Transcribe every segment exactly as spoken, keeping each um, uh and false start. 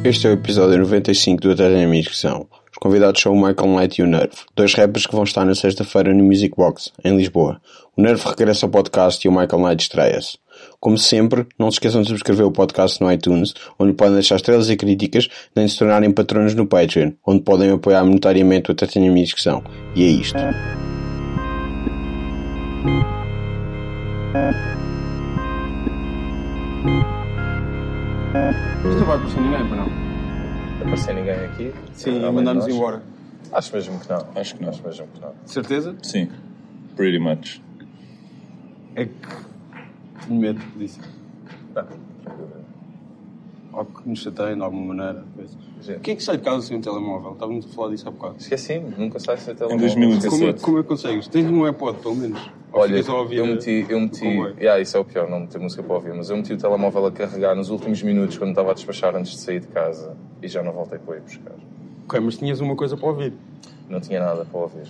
Este é o episódio noventa e cinco do Até a Minha Inscrição. Os convidados são o Michael Knight e o Nerve, dois rappers que vão estar na sexta-feira no Music Box, em Lisboa. O Nerve regressa ao podcast e o Michael Knight estreia-se. Como sempre, não se esqueçam de subscrever o podcast no iTunes, onde podem deixar estrelas e críticas, nem de se tornarem patronos no Patreon, onde podem apoiar monetariamente o Até a Minha Inscrição. E é isto. Isto não vai aparecer ninguém, para não? Aparecer ninguém aqui? Sim, e mandar-nos embora. Acho mesmo que não. Acho que não. Acho mesmo que não. De certeza? Sim, pretty much. É que tenho medo disso. Não. Ou que nos chateiem de alguma maneira. Gente. O que é que sai de casa sem um telemóvel? Estávamos a falar disso há bocado. Esqueci-me, nunca sai sem telemóvel. Em dois mil e dezassete. Como é, como é que consegues? Tens um iPod, pelo menos? Ou Olha, ficas a ouvir eu meti, eu o meti, comboio? yeah, isso é o pior, não meter música para ouvir, mas eu meti o telemóvel a carregar nos últimos minutos quando estava a despachar antes de sair de casa e já não voltei para ir buscar. Ok, mas tinhas uma coisa para ouvir. Não tinha nada para ouvir.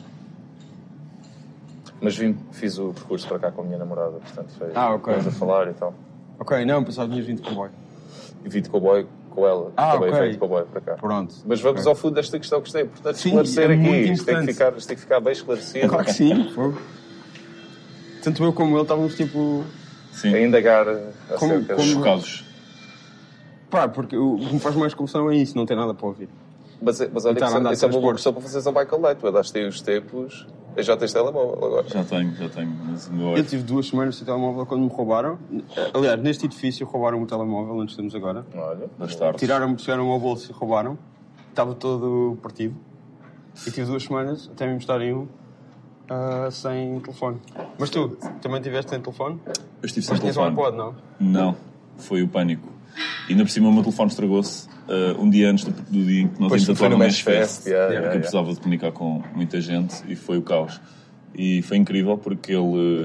Mas vim, fiz o percurso para cá com a minha namorada, portanto foi Ah, ok. a falar e tal. Ok, não, pensava que tinhas vindo de comboio. E vim de cowboy com ela, Ah, também ok. veio de cowboy para cá. Pronto. Mas vamos Ok. ao fundo desta questão que gostei, portanto Sim, esclarecer é aqui, muito isto tem, que importante. ficar, isto tem que ficar bem esclarecido. Claro que sim, fogo. Tanto eu como ele estávamos tipo... Sim, A indagar Como- acerca como- de... chocados. Pá, porque o o que me faz mais confusão é isso, não tem nada para ouvir. Mas, mas olha, E tá a que andar isso, isso é de uma boa transporte. questão para fazeres ao Michael Knight. Tu andaste aí os tempos... Eu já tens telemóvel agora. Já tenho, já tenho. Mas o meu Eu tive duas semanas sem telemóvel quando me roubaram. Aliás, neste edifício roubaram o telemóvel, onde estamos agora. Olha, das tardes. Tiraram-me, chegaram ao bolso e roubaram. Estava todo partido. E tive duas semanas, até me emprestarem um, ah, sem telefone. Mas tu, também tiveste sem telefone? Eu estive sem Mas tinhas um telefone. iPod, não? Não, foi o pânico. E ainda por cima o meu telefone estragou-se uh, um dia antes do, do dia em que nós Pois íamos foi atuar no no Mesh Mesh Fest, Fest. yeah, Porque yeah, eu yeah. precisava de comunicar com muita gente e foi o caos. E foi incrível porque ele,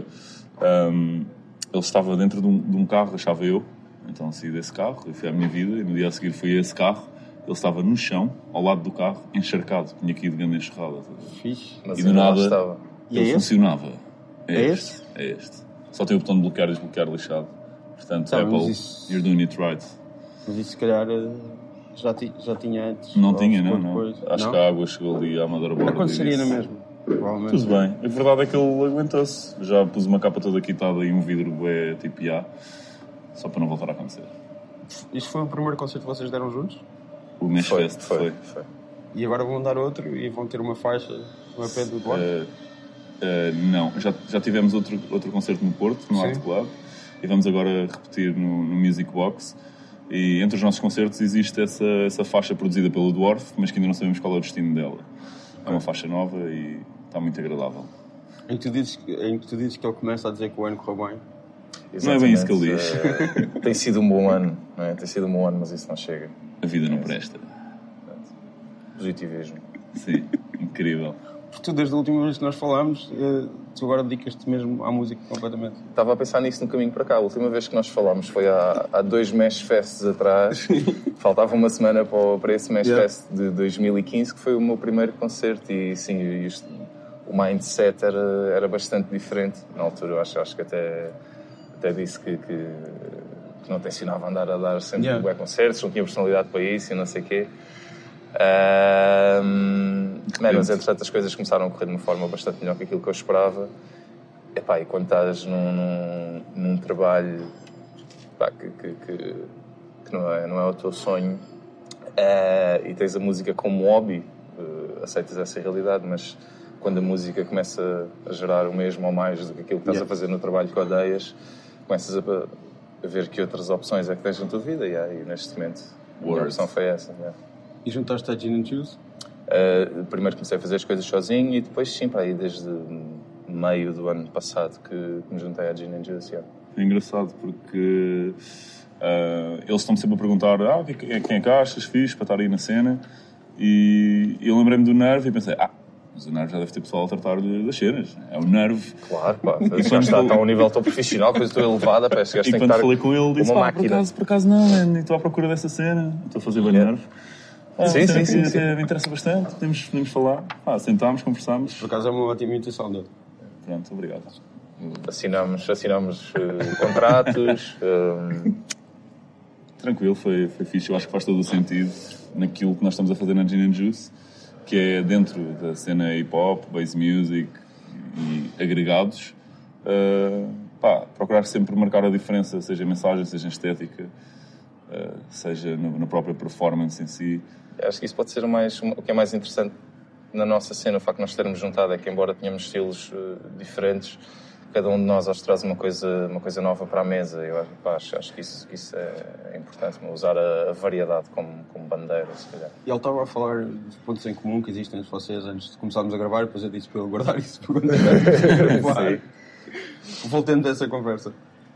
um, ele estava dentro de um, de um carro, achava eu. Então saí desse carro e fui à minha vida e no dia a seguir fui a esse carro. Ele estava no chão, ao lado do carro, encharcado. Tinha que ir de grande enxerrada. Fixe. Mas E do ainda lá nada estava. E é ele esse? funcionava. É este? É este. Só tem o botão de bloquear e desbloquear lixado. Portanto, Tá, mas Apple, isso- you're doing it right. Mas isso se calhar eh, já, ti, já tinha antes. Não ou tinha, não, ficou não. depois. Acho Não? que a água chegou ali à motherboard. Aconteceria e na disse, mesma, provavelmente. Tudo bem. A verdade é que ele aguentou-se. Já pus uma capa toda quitada e um vidro é tipo A, só para não voltar a acontecer. Isto foi o primeiro concerto que vocês deram juntos? O Mesh Foi, Fest foi, foi. foi. E agora vão dar outro e vão ter uma faixa no E P do Duarte? Eh, eh, não, já, já tivemos outro, outro concerto no Porto, no Sim. Art Club, e vamos agora repetir no, no Music Box. E entre os nossos concertos existe essa, essa faixa produzida pelo Dwarf, mas que ainda não sabemos qual é o destino dela. É uma faixa nova e está muito agradável. Em que tu dizes que, em que tu dizes que ele começa a dizer que o ano correu bem. Não é bem isso que ele diz. Eh, tem sido um bom ano, não é? Tem sido um bom ano, mas isso não chega. A vida não presta. Positivismo. Sim, incrível. Porque tu, desde a última vez que nós falámos, eh, tu agora dedicas-te mesmo à música completamente. Estava a pensar nisso no caminho para cá. A última vez que nós falámos foi há, há dois Mesh Fests atrás. Faltava uma semana para, o- para esse Mesh Yeah. Fest de dois mil e quinze, que foi o meu primeiro concerto. E sim, isto, o mindset era, era bastante diferente. Na altura, eu acho, acho que até, até disse que, que, que não te ensinava a andar a dar sempre Yeah. bué concertos, não tinha personalidade para isso e não sei o quê. Um, mas entretanto as coisas começaram a correr de uma forma bastante melhor que aquilo que eu esperava. Epá, e quando estás num, num, num trabalho pá, que, que, que, que não, é, não é o teu sonho uh, e tens a música como hobby, uh, aceitas essa realidade, mas quando a música começa a gerar o mesmo ou mais do que aquilo que estás Yeah. a fazer no trabalho que odeias, começas a, a ver que outras opções é que tens na tua vida. Yeah, e neste momento a minha Word. opção foi essa. Yeah. E juntaste a Gin and Juice? Uh, primeiro comecei a fazer as coisas sozinho e depois sim, para aí desde meio do ano passado que, que me juntei à Gin and Juice. Yeah. É engraçado porque uh, eles estão-me sempre a perguntar ah, quem é quem é que achas fixe para estar aí na cena, e eu lembrei-me do Nerve e pensei, ah, mas o Nerve já deve ter pessoal a tratar-lhe das cenas. É o Nerve. Claro, pá, E já quando está, fal- está a um nível tão profissional, coisa tão elevada, parece que E tem que quando estar falei com ele, disse, uma ah, por máquina. acaso, por acaso não, man, estou à procura dessa cena, estou a fazer bem Yeah. Nerve. Ah, Sim, uma sim, cena sim, que sim. até me interessa bastante, podemos, podemos falar. Ah, sentámos, conversámos. Por acaso é uma ótima imitação dele. Pronto, obrigado. Assinamos, assinamos uh, contratos, um, Tranquilo, foi, foi fixe. Eu acho que faz todo o sentido naquilo que nós estamos a fazer na Gin and Juice, que é dentro da cena hip-hop, bass music e agregados, uh, pá, procurar sempre marcar a diferença, seja em mensagem, seja em estética, uh, seja no, na própria performance em si. Acho que isso pode ser o, mais, o que é mais interessante na nossa cena, o facto de nós termos juntado, é que embora tenhamos estilos uh, diferentes, cada um de nós acho que traz uma coisa, uma coisa nova para a mesa. Eu pá, acho, acho que isso, isso é importante, usar a, a variedade como, como bandeira, se calhar. E ele estava a falar dos pontos em comum que existem entre vocês antes de começarmos a gravar, depois eu disse para ele guardar isso para quando eu gravar. Voltando dessa conversa.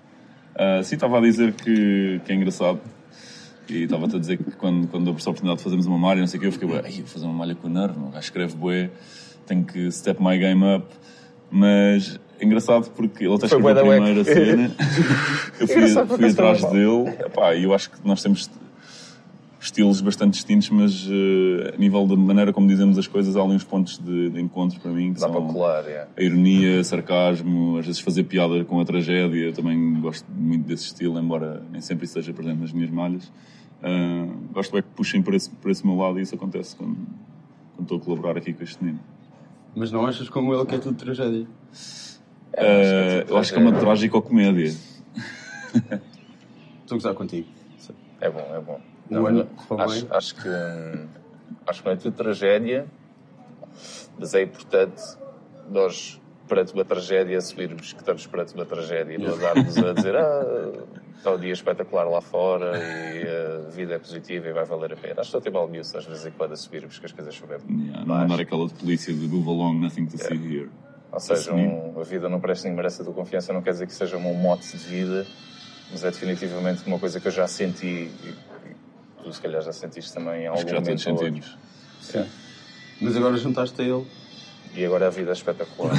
Uh, sim, estava a dizer que, que é engraçado. E estava-te a dizer que quando, quando dou a oportunidade de fazermos uma malha, não sei o que, eu fiquei, vou fazer uma malha com o Nerve, o gajo escreve bué, tenho que step my game up. Mas é engraçado porque ele até escreveu a primeira cena, eu fui, fui atrás dele, epá, e eu acho que nós temos estilos bastante distintos, mas uh, a nível da maneira como dizemos as coisas, há ali uns pontos de, de encontro para mim, que dá são para colar, é. A ironia, sarcasmo, às vezes fazer piada com a tragédia. Eu também gosto muito desse estilo, embora nem sempre isso esteja presente nas minhas malhas. Uh, gosto é que puxem por esse, por esse meu lado, e isso acontece quando, quando estou a colaborar aqui com este menino. Mas não achas como ele que é tudo tragédia? É, uh, acho é eu acho que é uma trágico-comédia. Estou a gozar contigo. É bom, é bom. Não, não, não, não, acho, acho que hum, acho que não é tudo tragédia, mas é importante nós, perante uma tragédia, assumirmos que estamos perante uma tragédia e não andarmos a dizer ah, está um dia espetacular lá fora e a vida é positiva e vai valer a pena. Acho que estou a ter mal nisso, às vezes em quando assumirmos que as coisas são mesmo. Yeah, não andar aquela de polícia de move along, nothing to yeah. see here. Ou seja, um, a vida não presta nem merece a tua confiança, não quer dizer que seja um mote de vida, mas é definitivamente uma coisa que eu já senti e, e tu se calhar já sentiste também em algum Acho que já momento. todos sentimos. Sim. Mas agora juntaste a ele. E agora a vida é espetacular.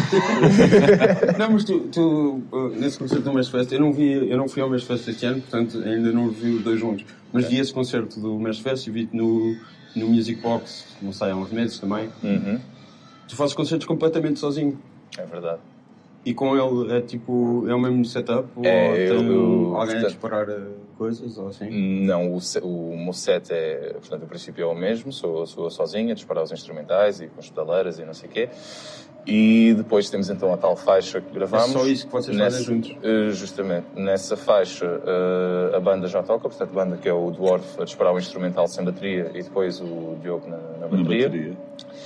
Não, mas tu, tu nesse concerto do Mesh Fest, eu não, vi, eu não fui ao Mesh Fest este ano, portanto ainda não vi os dois juntos. Mas é. vi esse concerto do Mesh Fest e vi-te no, no Music Box, não sei, há uns meses também. Uhum. Tu fazes concertos completamente sozinho. É verdade. E com ele é tipo, é o mesmo setup? É, ou tem eu, alguém portanto, a disparar coisas ou assim? Não, o, o meu set é, portanto, o princípio é o mesmo, sou, sou eu sozinho a disparar os instrumentais e com as pedaleiras e não sei o quê. E depois temos então a tal faixa que gravamos. É só isso que vocês nessa, fazem juntos? Justamente. Nessa faixa a banda já toca, portanto a banda que é o Dwarf a disparar o instrumental sem bateria e depois o Diogo na, na bateria. Na bateria.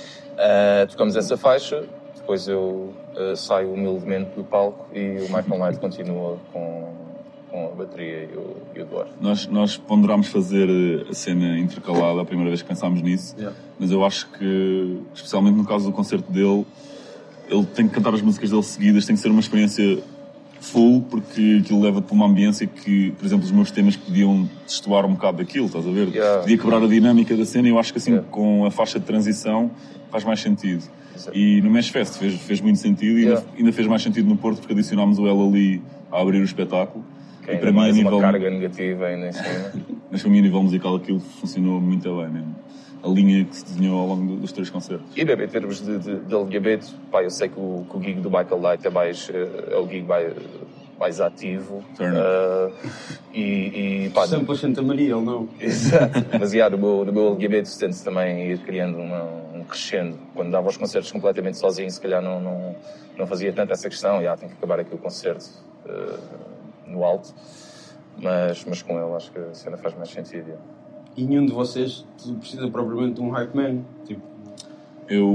Uh, tocamos essa faixa, depois eu uh, saio humildemente do palco e o Michael Knight continua com, com a bateria e o, e o Dwarf. Nós, nós ponderámos fazer a cena intercalada a primeira vez que pensámos nisso, yeah. mas eu acho que, especialmente no caso do concerto dele, ele tem que cantar as músicas dele seguidas, tem que ser uma experiência full, porque aquilo leva-te para uma ambiência que, por exemplo, os meus temas podiam destoar um bocado daquilo, estás a ver? Yeah. Podia quebrar a dinâmica da cena e eu acho que assim, yeah. com a faixa de transição, faz mais sentido. Exato. E no Mesh Fest fez, fez muito sentido e yeah. ainda, ainda fez mais sentido no Porto, porque adicionámos o ela ali a abrir o espetáculo. Que e ainda para mim, mais a nível, uma carga negativa ainda em cima. mas para mim, a nível musical, aquilo funcionou muito bem mesmo. A linha que se desenhou ao longo dos três concertos. E bem, em termos de, de, de alinhamento, pá, eu sei que o, que o gig do Michael Knight é, mais, é o gig mais, mais ativo. Uh, e, e, pá, Sempre a Santa Maria, ele não. Exato. Mas yeah, no meu, no meu alinhamento tento também ir criando uma, um crescendo. Quando dava os concertos completamente sozinho, se calhar não, não, não fazia tanto essa questão. Yeah, tem que acabar aqui o concerto uh, no alto. Mas, mas com ele acho que a cena faz mais sentido. Yeah. E nenhum de vocês precisa propriamente de um hype man, tipo... Eu,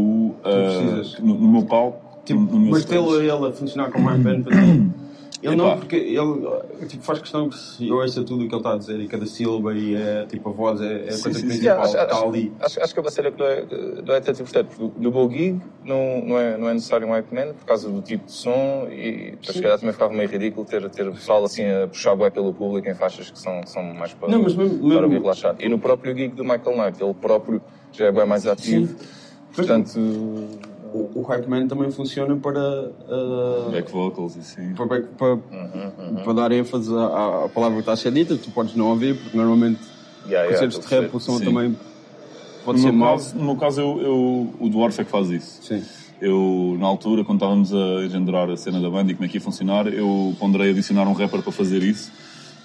uh, no, no meu palco... Tipo, no, no mas tê-lo ele a funcionar como hype man para ti. Ele Epá. não, porque ele tipo, faz questão que se ouça tudo o que ele está a dizer e cada sílaba e é, tipo, a voz é, é a Sim, coisa sim, principal sim. que está ali. Acho, acho que é uma cena que não é, não é tanto importante, porque no meu gig não, não, é, não é necessário um hype man por causa do tipo de som e depois se calhar também ficava meio ridículo ter, ter o pessoal assim a puxar bué pelo público em faixas que são, que são mais para, Não, mas mesmo- para mesmo- ouvir relaxado. E no próprio gig do Michael Knight, ele próprio já é bem mais ativo, portanto... O, o hype man também funciona para... Uh, Back vocals e assim. para, back- para, Uhum, uhum. para dar ênfase à, à palavra que está a ser dita, tu podes não ouvir, porque normalmente Yeah, yeah, concertos de estou a rap o som Sim. também pode No ser meu, mau. caso, no meu caso, eu, eu, o Dwarf é que faz isso. Sim. Eu, na altura, quando estávamos a engendrar a cena da banda e como é que ia funcionar, eu ponderei adicionar um rapper para fazer isso.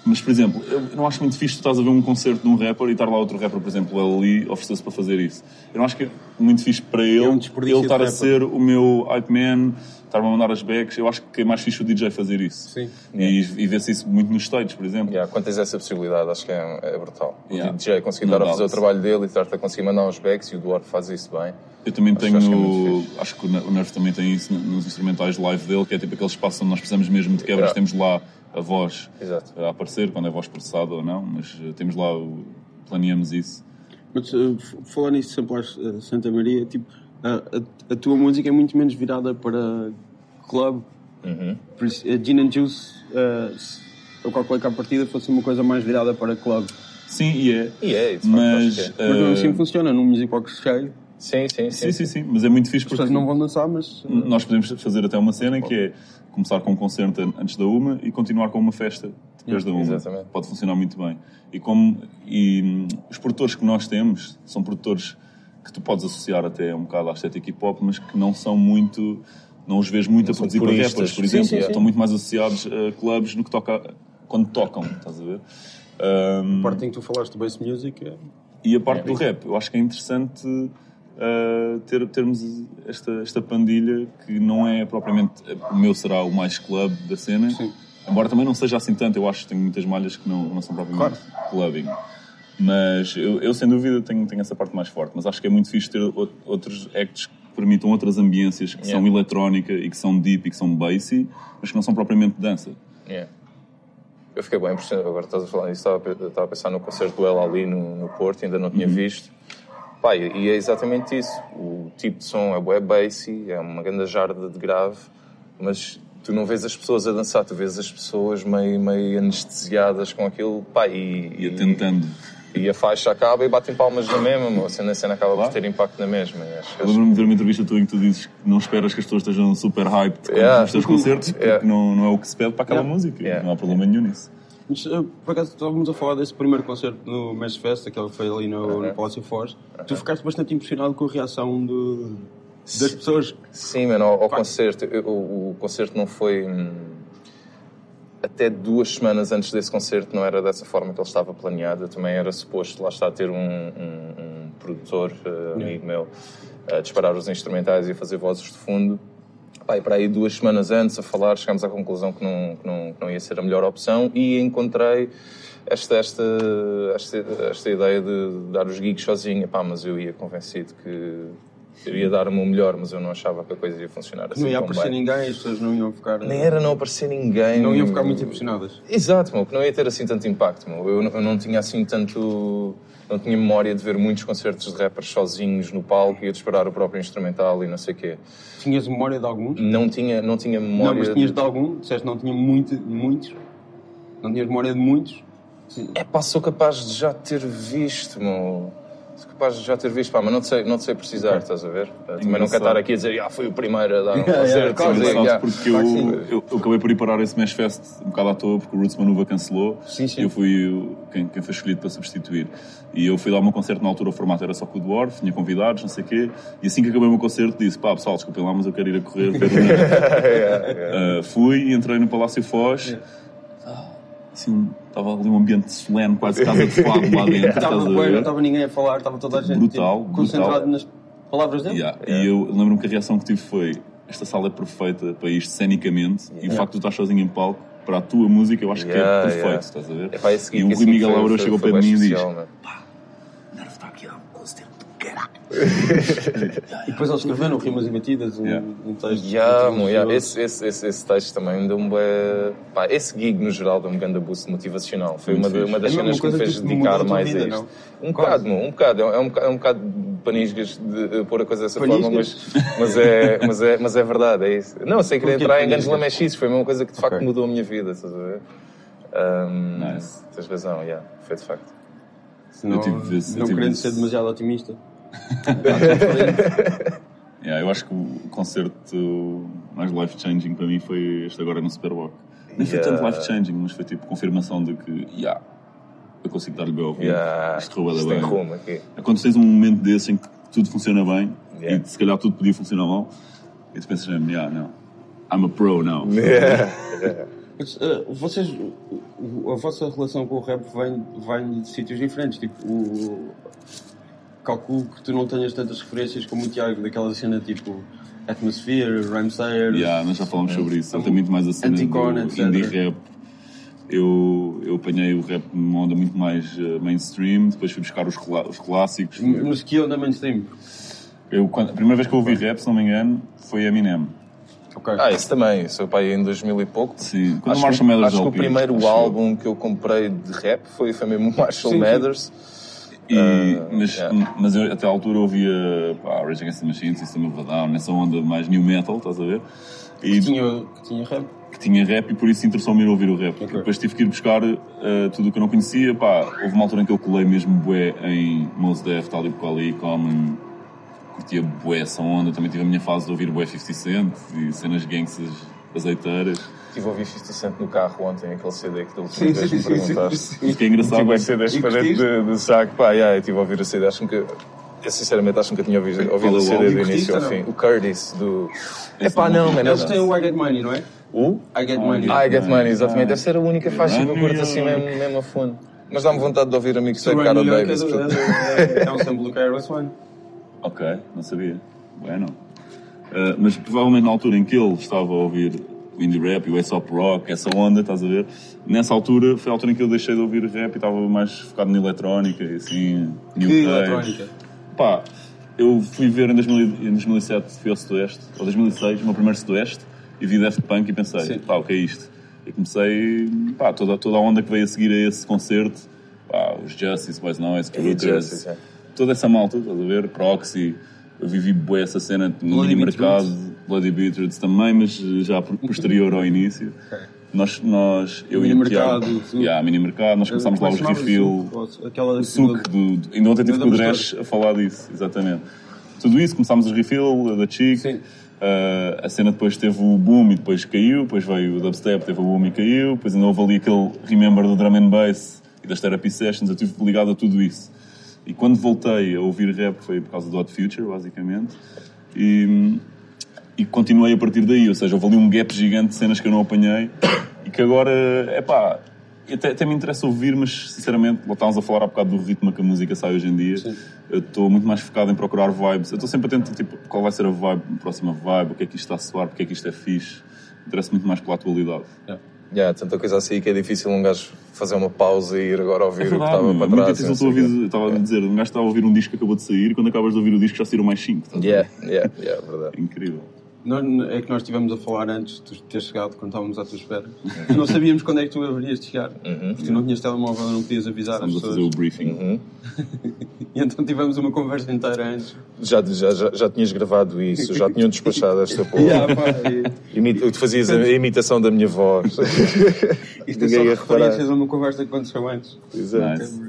Mas, por exemplo, eu não acho muito fixe tu estás a ver um concerto de um rapper e estar lá outro rapper, por exemplo, o Ali, ofereceu-se para fazer isso. Eu não acho que é muito fixe para ele, É um ele estar a ser o meu hype man, estar-me a mandar as backs. Eu acho que é mais fixe o D J fazer isso. Sim. E, e vê-se isso muito nos stages, por exemplo. Yeah, quando tens essa possibilidade, acho que é, é brutal. Yeah. O D J conseguir No estar a fazer doubt. o trabalho dele e estar-te a conseguir mandar uns backs, e o Dwarf faz isso bem. Eu também Acho- tenho, acho acho que é que, muito fixe. o Nerve também tem isso nos instrumentais live dele, que é tipo aquele espaço onde nós precisamos mesmo de quebras, Yeah. temos lá a voz Exato. a aparecer, quando é voz processada ou não, mas uh, temos lá, o, planeamos isso. Mas uh, f- falar nisso, sempre uh, Santa Maria, tipo, a, a, a tua música é muito menos virada para club. Uhum. Por isso, a Gin and Juice, uh, se- eu calculei que à partida fosse uma coisa mais virada para club. Sim, e é. E é, de facto, Mas, acho que Mas não uh, assim funciona, num music box cheio. Sim, sim, sim. sim, sim, sim, mas é muito fixe As porque pessoas não vão dançar, mas... uh, nós podemos fazer até uma cena que é começar com um concerto an- antes da uma e continuar com uma festa depois da uma. Exatamente. Pode funcionar muito bem. E, como, e hum, os produtores que nós temos são produtores que tu podes associar até um bocado à estética hip-hop, mas que não são muito... Não os vês muito Não a são produzir para puristas. rappers, por Sim, exemplo. sim, sim. Estão muito mais associados a clubes no que toca... Quando tocam, estás a ver? Hum, A parte em que tu falaste do bass music é... e a parte do rap, eu acho que é interessante uh, ter, termos esta, esta pandilha que não é propriamente... O meu será o mais club da cena. Sim. Embora também não seja assim tanto, eu acho que tenho muitas malhas que não, não são propriamente clubbing. Mas eu, eu, sem dúvida, tenho, tenho essa parte mais forte. Mas acho que é muito fixe ter o- outros acts que permitam outras ambiências, que Yeah. são eletrónica e que são deep e que são bassy, mas que não são propriamente dança. Yeah. Eu fiquei bem impressionado, agora estás a falar disso, estava a, pe- estava a pensar no concerto do El Ali no, no Porto, ainda não tinha visto. Pá, e e é exatamente isso, o tipo de som é bué bassy, é uma grande jarda de grave, mas tu não vês as pessoas a dançar, tu vês as pessoas meio, meio anestesiadas com aquilo, pá, e... E atentando. E a faixa acaba e batem palmas na mesma, meu. A cena, a cena acaba Claro. por ter impacto na mesma. E acho que Eu lembro-me de ver uma entrevista tua em que tu dizes que não esperas que as pessoas estejam super hyped com Yeah. os teus concertos, porque Yeah. não, não é o que se pede para aquela Yeah. música. Yeah. Não há problema nenhum nisso. Mas, uh, por acaso, estávamos a falar desse primeiro concerto no Mesh Fest, aquele que foi ali no, no Palácio Foz. Tu ficaste bastante impressionado com a reação do, das pessoas. Sim, mano, ao, ao concerto. Eu- o, o concerto não foi... hum, Até duas semanas antes desse concerto não era dessa forma que ele estava planeado. Eu também era suposto lá estar a ter um, um, um produtor, uh, amigo meu, a disparar os instrumentais e a fazer vozes de fundo. Pá, e para aí duas semanas antes a falar, chegámos à conclusão que não, que não, que não ia ser a melhor opção e encontrei esta, esta, esta, esta ideia de dar os gigs sozinho. Pá, mas eu ia convencido que eu ia dar o meu melhor, mas eu não achava que a coisa ia funcionar assim Não ia tão aparecer bem. ninguém, as pessoas não iam ficar. Nem era não aparecer ninguém. Não iam ficar muito impressionadas. Exato, meu, que não ia ter assim tanto impacto. Meu. Eu, eu não tinha assim tanto... Não tinha memória de ver muitos concertos de rappers sozinhos no palco e a disparar o próprio instrumental e não sei o quê. Tinhas memória de alguns? Não tinha, não tinha memória... Não, mas tinhas de algum? Disseste não tinha muito, muitos? Não tinhas memória de muitos? Sim. É pá, sou capaz de já ter visto, meu. Sou capaz de já ter visto, pá, mas não te sei, não te sei precisar, estás a ver? Também não quero engraçado. estar aqui a dizer, ah, fui o primeiro a dar um Yeah, yeah, concerto. claro, dizer, Sabes, yeah. porque Claro eu, que sim. eu, eu acabei por ir parar esse Mesh Fest um bocado à toa, porque o Roots Manuva cancelou Sim, sim. e eu fui o- quem, quem foi escolhido para substituir. E eu fui dar o meu concerto, na altura o formato era só com o Dwarf, tinha convidados, não sei o quê, e assim que acabei o meu concerto disse, pá pessoal, desculpem lá, mas eu quero ir a correr, ver o Nerve. Yeah, yeah. Uh, fui, entrei no Palácio Foz, ah, assim, estava ali um ambiente solene, quase casa de fado lá dentro, Estava estás a bem, não ver? estava ninguém a falar, estava toda a gente Brutal, tipo, concentrada brutal. nas palavras dele. Yeah. E eu lembro-me que a reação que tive foi, esta sala é perfeita para isto cenicamente, e o facto de tu estás sozinho em palco, para a tua música, eu acho Yeah, que é perfeito, yeah. estás a ver? Epá, esse E gig o assim Rui Miguel foi- Laura foi- chegou foi para mim bem e diz, especial, mano. o Nerve está aqui a dar um concerto do caralho. E depois eles escreveram rimas e batidas, um, Yeah. um texto. Yeah, muito mo, yeah. maravilhoso. Esse, esse, esse, esse texto também deu-me bué- pá, esse gig no geral deu-me um grande boost motivacional. Foi Muito uma, de- fixe. uma das É mesmo cenas uma que me coisa fez que dedicar mudou a tua mais vida, a isto. não? Um bocado, mo, um bocado. É um, bocado- é um bocado de panisgas de, de pôr a coisa dessa forma, Panisgas? mas, mas, é, mas, é, mas é verdade, é isso. Não, sem querer Porquê entrar em panisgas? grandes lamechices, foi uma coisa que de facto Ok. mudou a minha vida, estás a ver? Um, Nice. Tens razão, yeah, foi de facto. Senão, Eu tive esse- eu não tive querendo esse- ser demasiado otimista. Yeah, eu acho que o concerto mais life-changing para mim foi este agora no Superboc. Nem foi Yeah. tanto life-changing, mas foi tipo confirmação de que, yeah, eu consigo dar-lhe bem ao ouvido. Yeah, Isto rouba da isto tem bem. rumo aqui. É quando tens um momento desse em que tudo funciona bem Yeah. e se calhar tudo podia funcionar mal, e tu pensas, yeah, não, I'm a pro now. Yeah, yeah. Mas, uh, vocês, uh, a vossa relação com o rap vem, vem de sítios diferentes. Tipo, o, calculo que tu não tenhas tantas referências como o Tiago, daquela cena tipo Atmosphere, Rhymesayers. Yeah, nós já falamos sobre isso. Eu tenho muito mais a cena Anticon, do etcétera. indie rap. Eu, eu apanhei o rap numa onda muito mais uh, mainstream, depois fui buscar os, clá- os clássicos. Mas que onda mainstream? Eu, quando, a primeira vez que eu ouvi rap, se não me engano, foi Eminem. Ok. Ah, isso também. Seu pai em dois mil e pouco. Sim, quando Acho, o Marshall que, Mathers acho que o L P, primeiro acho álbum que eu comprei de rap foi, foi mesmo o Marshall Sim, sim. Mathers. E, Uh, mas, yeah. mas eu até à altura ouvia pá, Rage Against the Machine, System of a Down, nessa onda mais new metal, estás a ver? E Que tinha, que tinha rap. que tinha rap e por isso interessou-me ir ouvir o rap. Ok. Depois tive que ir buscar uh, tudo o que eu não conhecia. Pá, houve uma altura em que eu colei mesmo bué em Mos Def, Talib Kweli, Common, curtia bué essa onda. Também tive a minha fase de ouvir bué fifty Cent e cenas gangsters azeiteiras. Estive a ouvir fifty Cent no carro ontem, aquele C D que da última Sim, vez sim, me sim, perguntaste. sim. O que é engraçado Tive é a C Ds E para dentro curtiste? de, de saco. Pá, yeah, eu estive a ouvir o C D, acho que nunca... Eu sinceramente acho que nunca tinha ouvido, ouvido Qual é o o C D álbum? do início ao Curtiste ou fim. não? O Curtis, do... Esse Epá, não não, vi. mano. Eles eles- têm o I Get Money, não é? O? I Get Oh, Money. yeah. I Get Money, exatamente. Deve ser a única faixa que eu New curto York. assim mesmo, mesmo a fundo. Mas dá-me vontade de ouvir a mixtape Run Carol New York Davis. é, portanto. é, é, é um sample do K R S One. Ok, não sabia. Bueno. Uh, mas provavelmente na altura em que ele estava a ouvir o indie rap e o Aesop Rock, essa onda, estás a ver? Nessa altura foi a altura em que eu deixei de ouvir rap e estava mais focado na eletrónica e assim, new Que wave. eletrónica. Pá, eu fui ver em, dois mil, em dois mil e sete, fui ao Sudoeste, ou dois mil e seis, o meu primeiro Sudoeste, e vi Daft Punk e pensei, Sim. pá, o que é isto? E comecei, pá, toda, toda a onda que veio a seguir a esse concerto, pá, os Justice, Boys Noise, E Crookers, Justice, é. toda essa malta, estás a ver? Proxy, eu vivi bué essa cena no Bloody mini mercado, Beetroots. Bloody Beetroots também, mas já por- posterior ao início. Nós, nós, eu Mini e o mercado, Tiago, tudo. yeah, mini mercado, nós começámos lá os Como é que se refill, chamava? O suco, Aquela... o suco do, do, ainda ontem tive Da com o mistura. Dresh a falar disso, exatamente. Tudo isso, começámos os refill da Chic, Sim. uh, a cena depois teve o boom e depois caiu, depois veio o dubstep, teve o boom e caiu, depois ainda houve ali aquele remember do drum and bass e das therapy sessions, eu estive ligado a tudo isso. E quando voltei a ouvir rap foi por causa do Hot Future, basicamente, e, e continuei a partir daí, ou seja, houve ali um gap gigante de cenas que eu não apanhei e que agora, é pá, até, até me interessa ouvir, mas sinceramente, estávamos a falar há bocado do ritmo que a música sai hoje em dia. Sim. Eu estou muito mais focado em procurar vibes. Eu estou sempre atento, tipo, qual vai ser a vibe, a próxima vibe, o que é que isto está a soar, porque é que isto é fixe. Interessa muito mais pela atualidade. Yeah. Yeah, tanta coisa assim que é difícil um gajo fazer uma pausa e ir agora ouvir É o que verdade, estava meu. para É muito trás. difícil não tu sei o quê. ouvir, estava a dizer, um gajo está a ouvir um disco que acabou de sair e quando acabas de ouvir o disco já saíram mais cinco. Yeah, yeah, yeah, verdade. É incrível. Nós, é que nós estivemos a falar antes de tu teres chegado, quando estávamos à tua espera. Não sabíamos quando é que tu haverias de chegar. Porque tu não tinhas telemóvel, não podias avisar as Estamos a fazer pessoas. o briefing. Uhum. E então tivemos uma conversa inteira antes. Já, já, já, já tinhas gravado isso, já tinham despachado esta porra. Yeah, pá, e- Imita, tu fazias a imitação da minha voz. Isto é Ninguém só ia reparar. referências a uma conversa que aconteceu antes. Exato. Nice.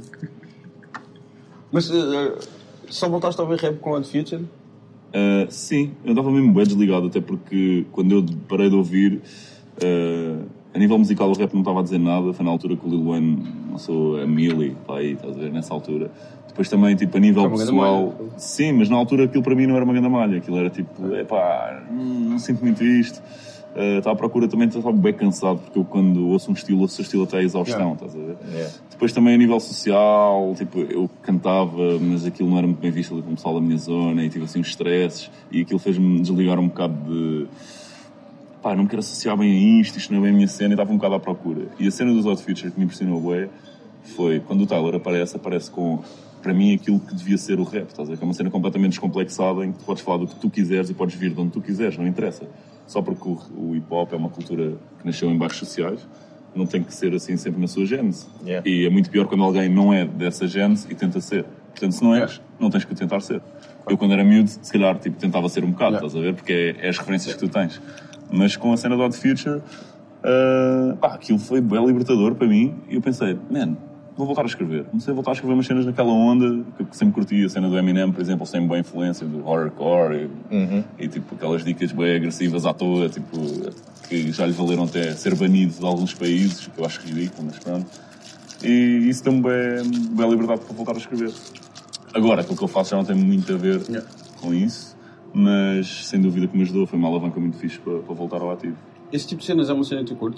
Mas uh, só voltaste a ouvir rap com Odd Future? Uh, sim, eu estava mesmo bem desligado, até porque quando eu parei de ouvir, uh, a nível musical o rap não estava a dizer nada. Foi na altura que o Lil Wayne lançou a Millie, pá, aí, estás a ver, nessa altura. Depois também, tipo, a nível Foi uma grande pessoal, malha. sim, mas na altura aquilo para mim não era uma grande malha. Aquilo era tipo, epá, hum, não sinto muito isto. Uh, estava à procura também, estava bem cansado, porque eu quando ouço um estilo, ouço o estilo até à exaustão, Yeah. estás a ver? Yeah. Depois também a nível social, tipo, eu cantava, mas aquilo não era muito bem visto ali com o pessoal da minha zona e tive assim uns stresses e aquilo fez-me desligar um bocado de... Pá, não me quero associar bem a isto, isto não é bem a minha cena e estava um bocado à procura. E a cena dos Odd Future que me impressionou bué foi, quando o Tyler aparece, aparece com, para mim, aquilo que devia ser o rap, estás a ver? Que é uma cena completamente descomplexada em que tu podes falar do que tu quiseres e podes vir de onde tu quiseres, não interessa. Só porque o, o hip-hop é uma cultura que nasceu em bairros sociais, não tem que ser assim sempre na sua gênese. Yeah. E é muito pior quando alguém não é dessa gênese e tenta ser. Portanto, se não és, não tens que tentar ser. Eu, quando era miúdo, se calhar, tipo, tentava ser um bocado, Yeah. estás a ver? Porque é, é as referências que tu tens. Mas com a cena do Odd Future, uh, pá, aquilo foi bem libertador para mim. E eu pensei, man, vou voltar a escrever. Comecei a voltar a escrever umas cenas naquela onda, que, que sempre curti a cena do Eminem, por exemplo, sem boa influência do horrorcore e, Uhum. e tipo, aquelas dicas bem agressivas à toa, tipo, que já lhe valeram até ser banido de alguns países, que eu acho ridículo, mas pronto. E isso deu-me bem, bem liberdade para voltar a escrever. Agora, aquilo que eu faço já não tem muito a ver Yeah. com isso, mas sem dúvida que me ajudou, foi uma alavanca muito fixe para, para voltar ao ativo. Esse tipo de cenas é uma cena que tu curtes?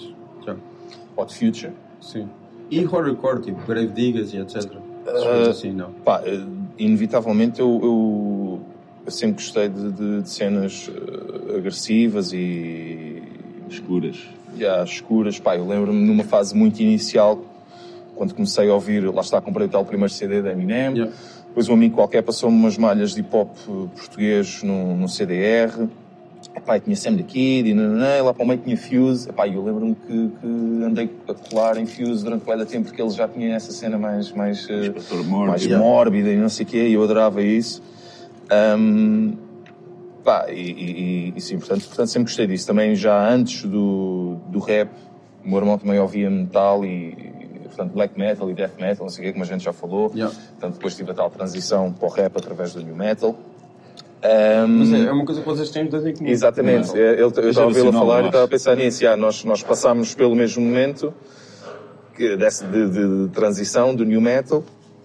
Já. Hot Future. Sim. E horrorcore, tipo Grave Diggers e etcétera. Uh, assim, não. Pá, inevitavelmente eu, eu, eu sempre gostei de, de, de cenas uh, agressivas e... Escuras. Yeah, escuras. Pá, eu lembro-me numa fase muito inicial, quando comecei a ouvir, lá está, comprei o tal primeiro C D da Eminem. Yeah. Depois um amigo qualquer passou-me umas malhas de hip-hop português no, no C D R. Epá, e tinha Sam the Kid, e, nananã, e lá para o meio tinha Fuse. Epá, eu lembro-me que, que andei a colar em Fuse durante muito tempo, porque ele já tinha essa cena mais, mais, uh, mais yeah. mórbida e não sei o quê, e eu adorava isso. Um, pá, e, e, e sim, portanto, portanto sempre gostei disso. Também já antes do, do rap, o meu irmão também ouvia metal e, e portanto, black metal e death metal, não sei o quê, como a gente já falou. Yeah. Portanto, depois tive a tal transição para o rap através do new metal. Um... Mas é, é uma coisa que vocês têm de comum. Exatamente. Eu, eu, eu estava a ouvi-lo falar e estava a pensar nisso. Já, nós, nós passámos pelo mesmo momento que, desse, de, de, de transição do new metal,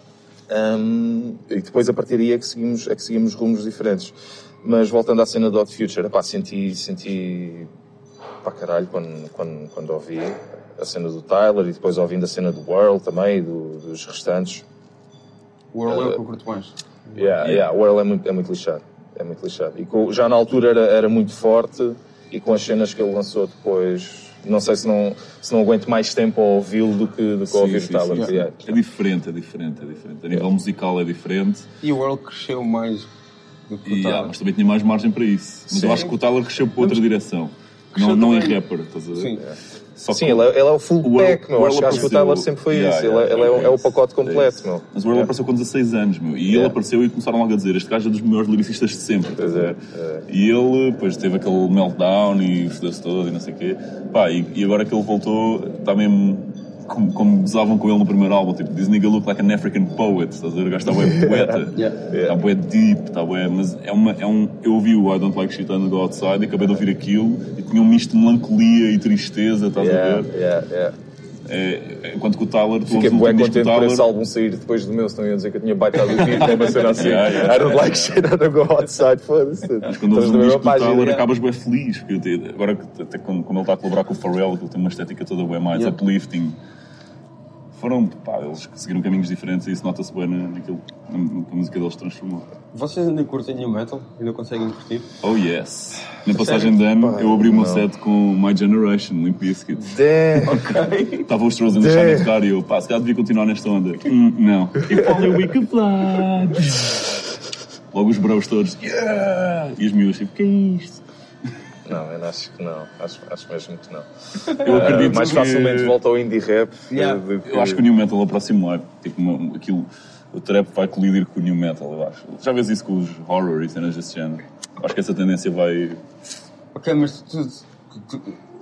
um, e depois a partir daí é que seguimos, é que seguimos rumos diferentes. Mas voltando à cena do Hot Future, epá, senti, senti pá caralho quando, quando, quando ouvi a cena do Tyler e depois ouvindo a cena do World também e do, dos restantes. O World uh, é o que eu curto mais. Yeah, yeah, o World é muito, é muito lixado. É muito lixado. E com, já na altura era, era muito forte e com as cenas que ele lançou depois, não sei se não, se não aguento mais tempo a ouvi-lo do que, do que a ouvir o Tyler. Yeah. É diferente, é diferente, é diferente. A nível yeah. musical é diferente. E o World cresceu mais do que o Tyler. Yeah, mas também tinha mais margem para isso. Mas sim. Eu acho que o Tyler cresceu para outra direção. Não, não em rapper, estás a ver? Sim. Yeah. Só Sim, ele é, ele é o full o pack, meu. Acho, acho que o Tyler sempre foi yeah, isso. Yeah, ele, yeah, ele é, é, o, é o pacote completo, é meu. Mas o World yeah. apareceu com dezasseis anos, meu. E yeah. ele apareceu e começaram logo a dizer: este gajo é dos melhores lyricistas de sempre. Pois é, é. E ele, depois teve aquele meltdown e fodeu-se todo e não sei o quê. Pá, e, e agora que ele voltou, está mesmo como, como gozavam com ele no primeiro álbum. Tipo, this nigga look like an African poet. Estás a ver? O gajo está bué poeta. Está yeah. bué deep, está bué. Mas é, uma, é um. Eu ouvi o I Don't Like Shit on the Go Outside e acabei de ouvir aquilo e tinha um misto de melancolia e tristeza, estás yeah, a ver? Yeah, yeah. É, enquanto que o Tyler... Fiquei bem contente por esse álbum sair depois do meu, se não ia dizer que eu tinha baitado o vídeo, tem uma cena assim, yeah, yeah, I don't like shit, I don't go outside, foda-se. Mas quando ouves um disco do Tyler, yeah. acabas bem feliz, porque eu, agora até como ele está a colaborar com o Pharrell, que ele tem uma estética toda bem mais yeah. uplifting, foram, pá, eles seguiram caminhos diferentes e isso nota-se bem naquilo que a música deles transformou. Vocês ainda curtem new metal? Ainda conseguem curtir? Oh yes! Na passagem de ano, eu abri o meu set com My Generation, Limp Bizkit. Ok. Estavam os trolls a deixar de tocar e eu, pá, se calhar devia continuar nesta onda. Hum, não. If only we could fly. Logo os bros todos, yeah! E as miúdas, tipo, que é isto? Não, eu acho que não. Acho, acho mesmo que não. Eu acredito uh, mais que... facilmente volta ao indie rap. Yeah. De, de... Eu acho que o new metal é o próximo ar. Tipo, uma, aquilo, o trap vai colidir com o new metal, eu acho. Já vês isso com os horror e cenas desse género. Acho que essa tendência vai... Ok, mas tu, tu, tu,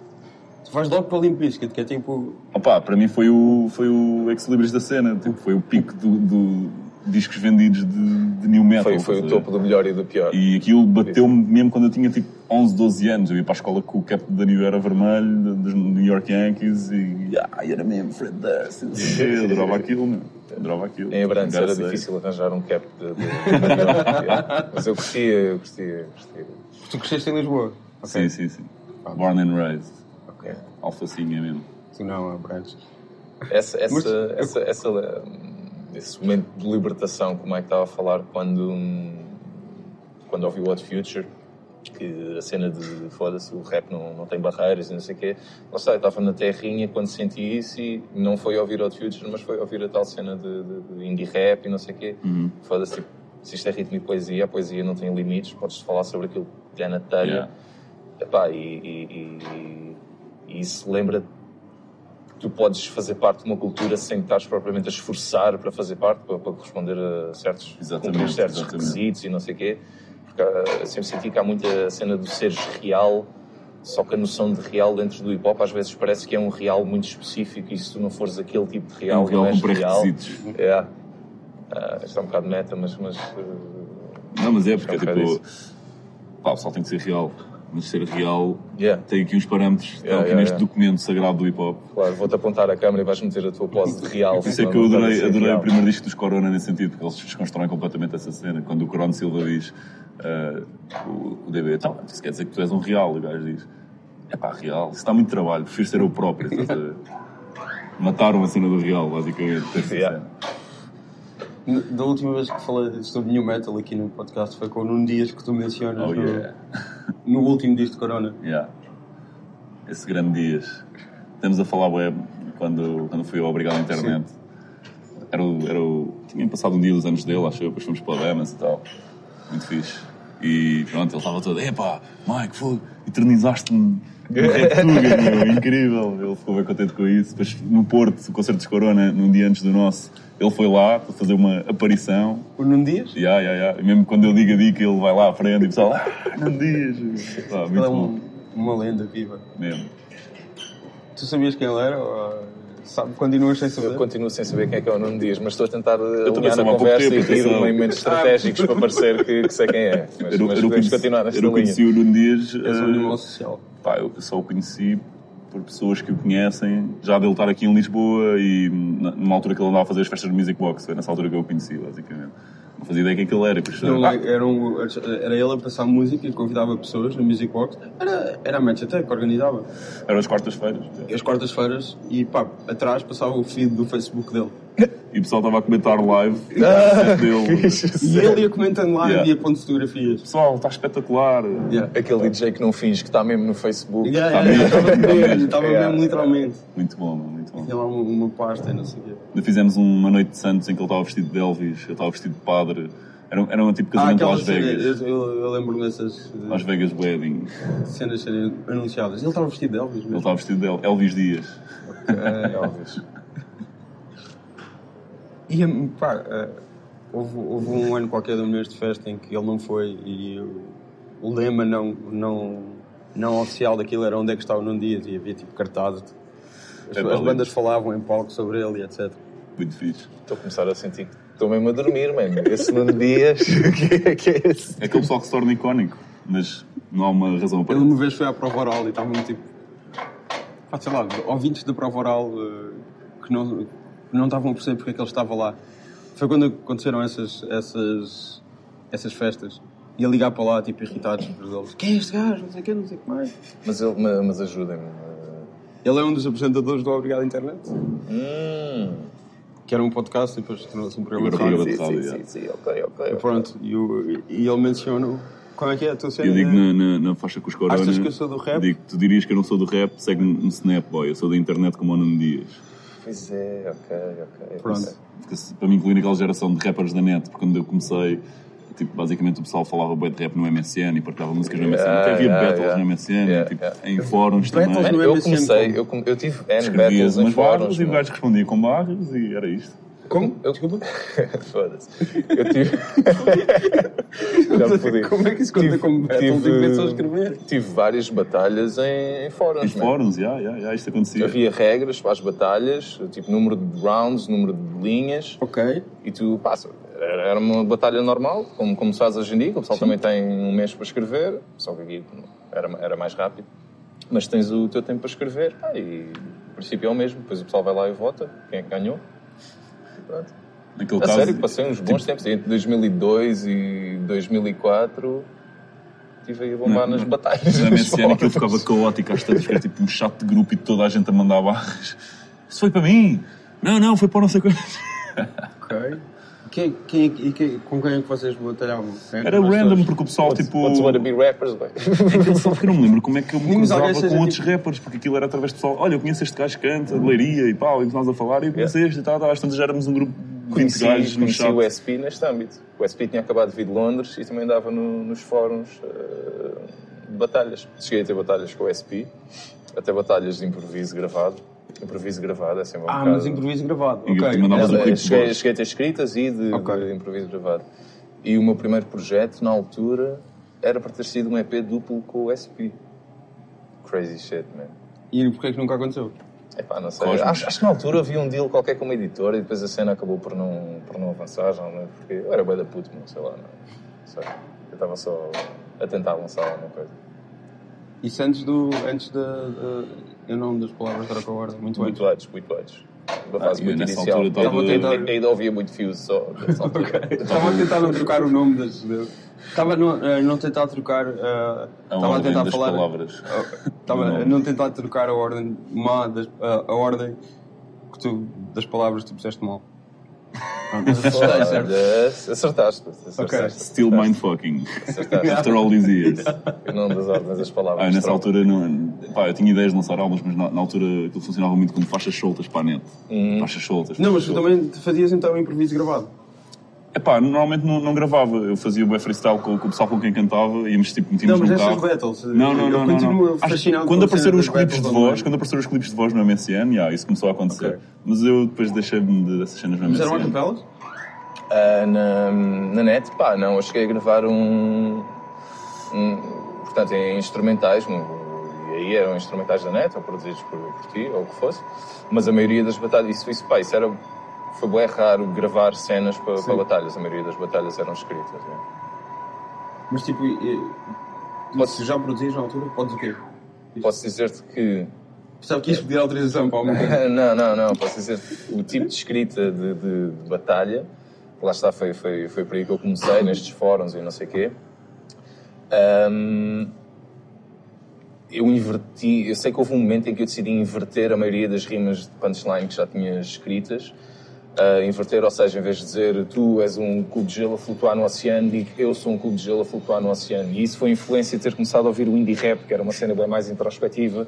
tu vais logo para o Limp Bizkit, que é tipo... Opa, para mim foi o, foi o ex-libris da cena. Tipo, foi o pico do... do discos vendidos de, de new metal. Foi, foi o topo do melhor e do pior. E aquilo bateu-me mesmo quando eu tinha tipo onze, doze anos. Eu ia para a escola com o cap da New Era vermelho, dos New York Yankees e ah, era mesmo Fred Durst. Eu adorava aquilo, meu. Adorava aquilo. Em Abrantes era difícil arranjar um cap de, de, de New York. Mas eu curtia, eu curtia, curtia. Tu cresceste em Lisboa? Okay. Sim, sim, sim. Ah, Born and raised. Ok. Alfacinha mesmo. Tu não, Abrantes. Essa, essa, Mas, essa, eu... essa, essa esse momento de libertação, como é que estava a falar quando, quando ouvi o Hot Future, que a cena de, foda-se, o rap não, não tem barreiras e não sei o quê. Lá está, eu estava na terrinha quando senti isso e não foi ouvir Hot Future, mas foi ouvir a tal cena de, de, de indie rap e não sei o quê. Uhum. Foda-se, tipo, se isto é ritmo e poesia, a poesia não tem limites, podes falar sobre aquilo que é na telha. Yeah. Epá, e, e, e, e isso lembra tu podes fazer parte de uma cultura sem estares propriamente a esforçar para fazer parte, para, para corresponder a certos, cumprir certos exatamente. requisitos e não sei o quê. Porque eu sempre senti que há muita cena do seres real, só que a noção de real dentro do hip-hop às vezes parece que é um real muito específico e se tu não fores aquele tipo de real, é um real não és com real. É. Uh, isto é um bocado meta, mas... mas uh, não, mas é porque é tipo... Pá, o pessoal tem que ser real. Mas ser real yeah. tem aqui uns parâmetros yeah, aqui yeah, neste yeah. documento sagrado do hip-hop. Claro, vou-te apontar a câmera e vais meter a tua pose de real. Por isso é que eu adorei, adorei o primeiro disco dos Corona nesse sentido, porque eles desconstroem completamente essa cena. Quando o Corona Silva diz, uh, o, o D B, então, isso quer dizer que tu és um real, o gajo diz. é pá, real, isso dá muito trabalho, prefiro ser eu próprio. Estás a ver? Mataram a cena do real, basicamente. Yeah. Da última vez que falei sobre New Metal aqui no podcast foi com o Nuno Dias que tu mencionas Oh, no, yeah. no último disco de Corona. Yeah. Esse grande Dias. Estamos a falar web quando, quando fui ao Obrigado à Internet. Era o, era o... Tinha passado um dia dos anos dele, acho eu, depois fomos para o Demas e tal. Muito fixe. E pronto, ele estava todo, epá, Mike, fogo, eternizaste-me no Red Tuga, meu, incrível. Ele ficou bem contente com isso. Depois no Porto, o concerto de Corona, num dia antes do nosso, ele foi lá para fazer uma aparição. O Nuno Dias? Yeah, yeah, yeah. E mesmo quando eu digo a dica, ele vai lá à frente e o pessoal, ah, Nuno Dias. Ah, muito Ele é bom. um, uma lenda viva. Mesmo. Tu sabias quem ele era? Ou, sabe, continuas sem saber? Eu continuo sem saber quem é que é o Nuno Dias, mas estou a tentar também alinhar sou na há pouco conversa tempo, e rir atenção. movimentos estratégicos para parecer que, que sei quem é. Mas, Eu, mas eu, podemos conheci, continuar nesta eu não linha. conheci o Nuno Dias. És um uh, animal social. Pá, eu só o conheci por pessoas que o conhecem, já dele estar aqui em Lisboa e numa altura que ele andava a fazer as festas de Music Box. Foi nessa altura que eu o conheci, basicamente. Não fazia ideia quem que ele era. Depois, Não, ah, era, um, era ele a passar música e convidava pessoas no Music Box. Era, era a Match Attack que organizava. eram as quartas-feiras. E às quartas-feiras, e pá, atrás passava o feed do Facebook dele. E o pessoal estava a comentar live. Ah, dele. E ele ia comentando lá Yeah. e ia pondo fotografias. Pessoal, está espetacular. Yeah. Aquele D J que não finge que está mesmo no Facebook. Yeah, Tá yeah, mesmo. estava Tá mesmo, mesmo. estava Yeah. mesmo literalmente. Muito bom, mano, muito bom. Tinha lá uma, uma pasta e não sei o quê. Ainda fizemos uma noite de Santos em que ele estava vestido de Elvis, eu estava vestido de padre. Era, era um tipo de Ah, casamento aquela Las cena, Vegas. eu, eu, eu lembro dessas uh, Las Vegas Wedding. cenas serem anunciadas. Ele estava vestido de Elvis Ele mesmo. estava vestido de El- Elvis Dias. É, óbvio. E pá, uh, houve, houve um ano qualquer do mês de festa em que ele não foi e o, o lema não, não, não oficial daquilo era onde é que estava o Nuno Dias e havia tipo cartazes. As, É as válido. bandas falavam em palco sobre ele e etcétera. Muito fixe. Estou a começar a sentir que estou mesmo a dormir, mano. Esse Nuno Dias, que é, que é esse? É aquele pessoal que se torna icónico, mas não há uma razão para Ele uma vez foi à prova oral e estavam tipo, pá, sei lá, ouvintes da prova oral uh, que não, que não estavam a perceber porque é que ele estava lá. Foi quando aconteceram essas, essas, essas festas. Ia ligar para lá, tipo, irritados por eles. Quem é este gajo? Não sei o que, não sei o que mais. Mas, ele- mas, mas ajudem-me. Ele é um dos apresentadores do Obrigado à Internet, Hum. que era um podcast e depois tornou-se um programa de Agora rádio. programa de Sim, rádio, sim, já. sim, sim, ok, ok. E pronto, e, o, e ele menciona... Como é que é a tua cena? Eu digo na, na, na faixa com os Corona. Achas que eu sou do rap? Digo, tu dirias que eu não sou do rap, segue-me no Snap, boy. Eu sou da internet como o Nuno Dias. Pois é, ok, ok. Pronto. Porque, se- para mim, incluir aquela geração de rappers da net, porque quando eu comecei, tipo, basicamente o pessoal falava bué de rap no M S N e partilhava músicas no M S N. Yeah, Até havia yeah, battles yeah. no M S N, Yeah, tipo, yeah. em fóruns Battles também. no Man, eu M S N comecei, como? eu, com- eu tive N Escrevias battles em umas barras fóruns. e o meu. gajo respondia com barras e era isto. Como? Eu, desculpa? Foda-se. Eu tive. Já me fodi. Como é que isso conta Tive- como battle? tive- Tem que ver só escrever. Tive várias batalhas em, em fóruns. Em man. fóruns, já, já, já, isto acontecia. Havia regras para as batalhas, tipo número de rounds, número de linhas, Ok. e tu passa. Era era uma batalha normal, como, como se faz hoje em dia, que o pessoal também tem um mês para escrever, só que aqui era, era mais rápido. Mas tens o teu tempo para escrever, pá, e o princípio é o mesmo, depois o pessoal vai lá e vota, quem é que ganhou. E pronto. Naquele A caso, sério, passei uns bons tempos, entre dois mil e dois e dois mil e quatro, estive aí a bombar Não, nas não. batalhas. Na M nos S N aquilo fóruns. ficava caótico às tantas, que era tipo um chat de grupo e toda a gente a mandar barras. Isso foi para mim? Não, não, foi para não sei quanto. Ok. Quem, quem, e quem, com quem é que vocês batalhavam? Era random, porque o pessoal What's, tipo. what's wanna be rappers, bem. Aquilo só porque eu não me lembro como é que eu me Tínhamos alguém cruzava seja com outros tipo- rappers, porque aquilo era através do pessoal. Olha, eu conheço este gajo que canta, de Leiria e pá, e começámos a falar e eu conheço este e tal, tal. Às tantas já éramos um grupo de vinte Conheci, gajos no conheci chat. o S P neste âmbito. O S P tinha acabado de vir de Londres e também andava no, nos fóruns uh, de batalhas. Cheguei a ter batalhas com o S P, até batalhas de improviso gravado. Improviso gravado é sempre um Ah, bocado... mas improviso gravado. E Ok. tu mandavas É, um clipe de cheguei, voz. cheguei a ter escritas e de, Ok. de improviso gravado. E o meu primeiro projeto, na altura, era para ter sido um E P duplo com o S P. Crazy shit, man. E porquê é que nunca aconteceu? Epá, não sei. Cosmos. Acho, acho que na altura havia um deal qualquer com uma editora e depois a cena acabou por não, por não avançar, já, não é? Porque eu era bué da puto, não sei lá, não sei. Eu estava só a tentar lançar alguma coisa. Isso antes do... Antes da... da eu não das palavras da Troca Guarda. Muito antes. Muito antes, muito antes. Uma fase e muito nessa inicial. altura estava- Eu, eu, eu ainda ouvia muito Fuse só. Nessa altura. Estava a tentar não trocar o nome das... de- Estava a não, a não tentar trocar... uh, A estava a ordem tentar das falar... palavras. Estava a não tentar trocar a ordem má, das, a, a ordem que tu, das palavras que tu puseste mal. Acertei, certo? Acertaste. Acertaste. Okay. Still mindfucking. After all these years. Eu não das ordens das palavras. Ah, nessa altura, não, pá, eu tinha ideias de lançar álbuns, mas na, na altura aquilo funcionava muito como faixas soltas para a net. Hum. Faixas soltas. Não, mas tu soltas. também fazias então um improviso gravado? Epá, normalmente não, não gravava. Eu fazia o freestyle com, com o pessoal com quem cantava, íamos tipo, metíamos no carro. Não, mas essas battles. Não, não, não. não, não. Acho, quando apareceram os clipes de voz, quando apareceram os clipes de voz no M S N, yeah, isso começou a acontecer. Okay. Mas eu depois deixei-me dessas cenas no M S N. Mas eram acapelas? Uh, na, na net, pá, não. Eu cheguei a gravar um... um portanto, em instrumentais, um, e aí eram instrumentais da net, ou produzidos por, por ti, ou o que fosse. Mas a maioria das batalhas, isso, isso, pá, isso era... Foi bem raro gravar cenas para, para batalhas. A maioria das batalhas eram escritas. É. Mas tipo, Posso... se já produzias na altura, podes o quê? Posso dizer-te que... Sabe que isto pedir autorização para alguma coisa? Não, não, não. Posso dizer que o tipo de escrita de, de, de batalha, lá está, foi, foi, foi por aí que eu comecei, nestes fóruns e não sei o quê. Um, eu inverti... Eu sei que houve um momento em que eu decidi inverter a maioria das rimas de punchline que já tinha escritas. Uh, inverter, ou seja, em vez de dizer tu és um cubo de gelo a flutuar no oceano, digo eu sou um cubo de gelo a flutuar no oceano. E isso foi influência de ter começado a ouvir o indie rap, que era uma cena bem mais introspectiva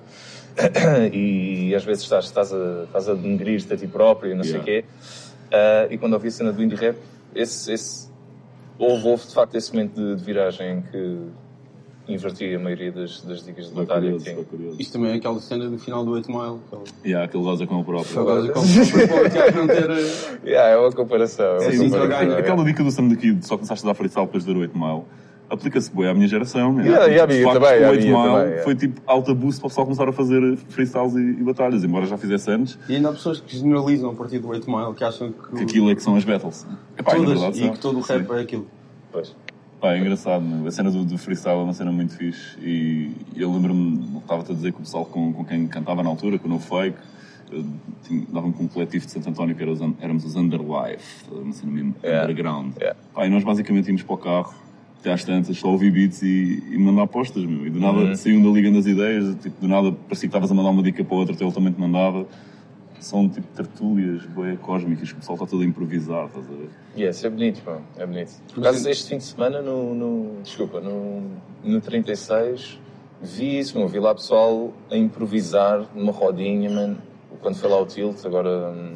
e, e às vezes estás, estás a, estás a denegrir-te a ti próprio e não yeah. sei o quê. Uh, e quando ouvi a cena do indie rap, esse, esse, houve, houve de facto esse momento de, de viragem em que inverti a maioria das, das dicas de batalha curioso, que tinha. Isto também é aquela cena do final do oito Mile. Aquele... Yeah, aquele goza com o próprio. Aquele goza com o próprio, não ter... Yeah, é uma comparação. É sim, uma comparação. Aquela é. dica do Sam daqui, só começaste a dar freestyle depois de ver o oito Mile, aplica-se bem à minha geração. Yeah, yeah, de facto, também, o oito Mile também, foi tipo alta boost para o pessoal começar a fazer freestyles e, e batalhas, embora já fizesse antes. E ainda há pessoas que generalizam a partir do oito Mile, que acham que... Que aquilo é que são as battles. Epá, todas, verdade, e são. Que todo o rap sim. é aquilo. Pois. Pá, é engraçado, a cena do, do freestyle é uma cena muito fixe e eu lembro-me, estava-te a dizer que o pessoal com, com quem cantava na altura, com o No Fake, dava-me com um coletivo de Santo António que era os, éramos os Underlife, uma cena mesmo yeah. underground. Yeah. Pá, e nós basicamente íamos para o carro, até às tantas, só ouvir beats e, e mandar apostas, meu. E do nada uhum. saíam da Liga das Ideias, tipo, do nada parecia que estavas a mandar uma dica para outra, até ele também te mandava. São tipo tertúlias bem cósmicas que o pessoal está todo a improvisar, estás a ver? Yes, é bonito, pô, é bonito. Por causa este fim de semana, no, no, desculpa, no, no trinta e seis, vi isso, meu, vi lá pessoal a improvisar numa rodinha, man, quando foi lá o Tilt, agora hum,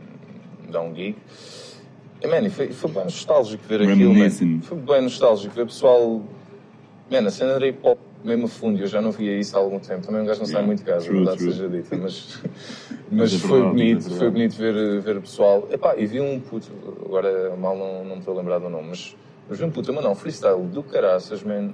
dá um gig. E, man, foi, foi bem nostálgico ver aquilo, man. Foi bem nostálgico ver pessoal, man, a cena era hip-hop mesmo a fundo, eu já não via isso há algum tempo. Também um gajo não yeah, sai muito de casa, a verdade seja dita, mas, mas, mas foi bonito, foi bonito ver, ver o pessoal. Epá, e vi um puto, agora mal não, não me estou a lembrar do nome, mas, mas vi um puto a mandar um freestyle do caraças, man,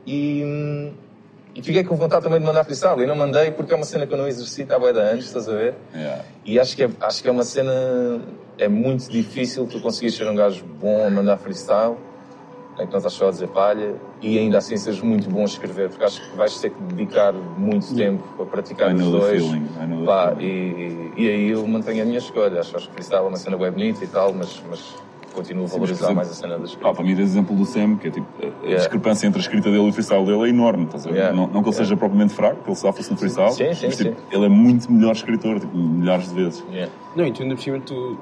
e, e fiquei com vontade também de mandar freestyle, e não mandei porque é uma cena que eu não exercito há bué de anos, estás a ver? Yeah. E acho que, é, acho que é uma cena, é muito difícil tu conseguires ser um gajo bom a mandar freestyle, em que não estás só a dizer palha, e ainda assim seres muito bom a escrever, porque acho que vais ter que dedicar muito tempo a praticar os dois. Pá, e, e aí eu mantenho a minha escolha. Acho, acho que freestyle é uma cena bem bonita e tal, mas, mas continuo a valorizar Sim, mais a cena da escrita. Pá, para mim, esse exemplo do Sam, que é tipo, a yeah. discrepância entre a escrita dele e o freestyle dele é enorme, estás a ver? Yeah. Não, não que ele yeah. seja propriamente fraco, que ele só fosse um freestyle, sim, sim, mas tipo, sim. ele é muito melhor escritor, tipo, milhares de vezes. Yeah. Não, e tu ainda por cima, tu,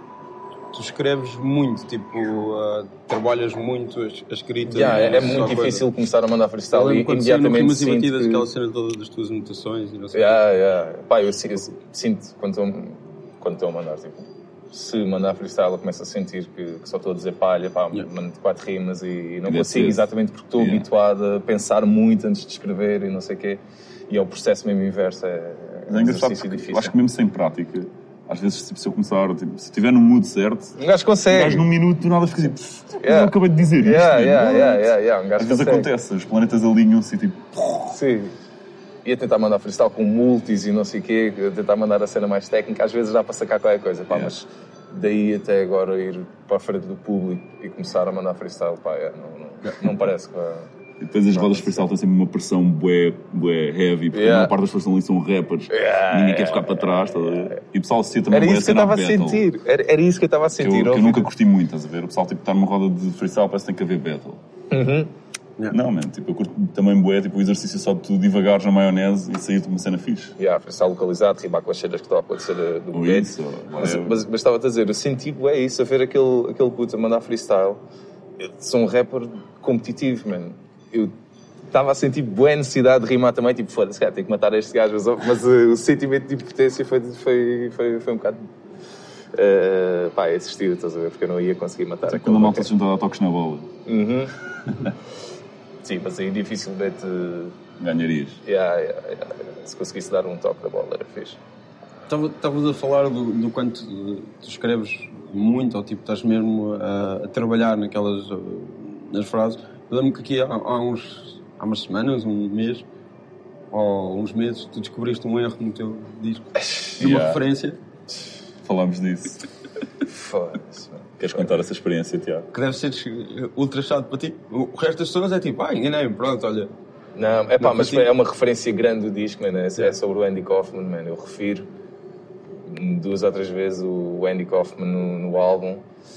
tu escreves muito, tipo, uh, trabalhas muito a, a escrita. Yeah, é, é muito difícil coisa. Começar a mandar freestyle e imediatamente sinto batidas, que... aquela cena toda das tuas anotações e não sei yeah, yeah. Pá, eu, eu sinto quando estou, quando estou a mandar, tipo, se mandar freestyle eu começo a sentir que, que só estou a dizer palha, pá, yeah. mando quatro rimas e não consigo exatamente porque estou yeah. habituado a pensar muito antes de escrever e não sei o quê. E é o processo mesmo inverso, é, é um exercício difícil. Eu acho que mesmo sem prática, às vezes, tipo, se eu começar, tipo, se estiver no mood certo, um gajo consegue. Um gajo num minuto do nada fica assim, yeah. eu acabei de dizer isto. Yeah, yeah, yeah, yeah, yeah. Um gajo às vezes consegue. acontece, os planetas alinham-se e tipo... Sim. Ia tentar mandar freestyle com multis e não sei o quê, tentar mandar a cena mais técnica, às vezes dá para sacar qualquer coisa, pá, yeah. mas daí até agora ir para a frente do público e começar a mandar freestyle, pá, é, não, não, não parece que vai... E depois as rodas de freestyle têm sempre uma pressão bué, bué heavy, porque yeah. a maior parte das pessoas ali são rappers, yeah, ninguém yeah, quer ficar para trás, yeah, yeah, yeah. E o pessoal se sente também era bué isso que eu estava a sentir, era, era isso que eu estava a sentir. Que eu, que eu nunca curti muito, estás a ver? O pessoal tipo, está numa roda de freestyle, parece que tem que haver battle. Uhum. Yeah. Não, man, tipo, eu curto também bué, tipo, o exercício só de tu divagares na maionese e sair de uma cena fixe. Yeah, estar localizado, rimar com as cenas que estão a acontecer do Ou momento. isso, ou Mas, whatever. mas, mas estava-te a dizer, eu senti bué isso, a ver aquele, aquele puto a mandar freestyle. Eu sou um rapper competitivo, man. Eu estava a sentir bué necessidade de rimar também, tipo, foda-se, cara, tenho que matar este gajo. Mas, mas uh, o sentimento de impotência foi, foi, foi, foi um bocado... Uh, pá, assistiu, estás a ver? Porque eu não ia conseguir matar Tipo, aquele quando a malta macaco. se junta a dar toques na bola, Uhum. Sim, mas aí dificilmente... ganharias. Yeah, yeah, yeah. Se conseguisse dar um toque na bola, era fixe. Estavas a falar do, do quanto tu escreves muito, ou tipo, estás mesmo a, a trabalhar naquelas uh, nas frases. Eu lembro que aqui há, há, uns, há umas semanas, um mês, ou uns meses, tu descobriste um erro no teu disco, de uma Yeah. referência, Falámos disso. Foda-se, mano. Queres contar essa experiência, Tiago? que deve ser ultra chato para ti. O resto das pessoas é tipo, ah, enganei-me, pronto, olha. Não, é pá, Não mas consigo. é uma referência grande do disco, mano. É, é sobre o Andy Kaufman, mano. Eu refiro duas ou três vezes o Andy Kaufman no, no álbum.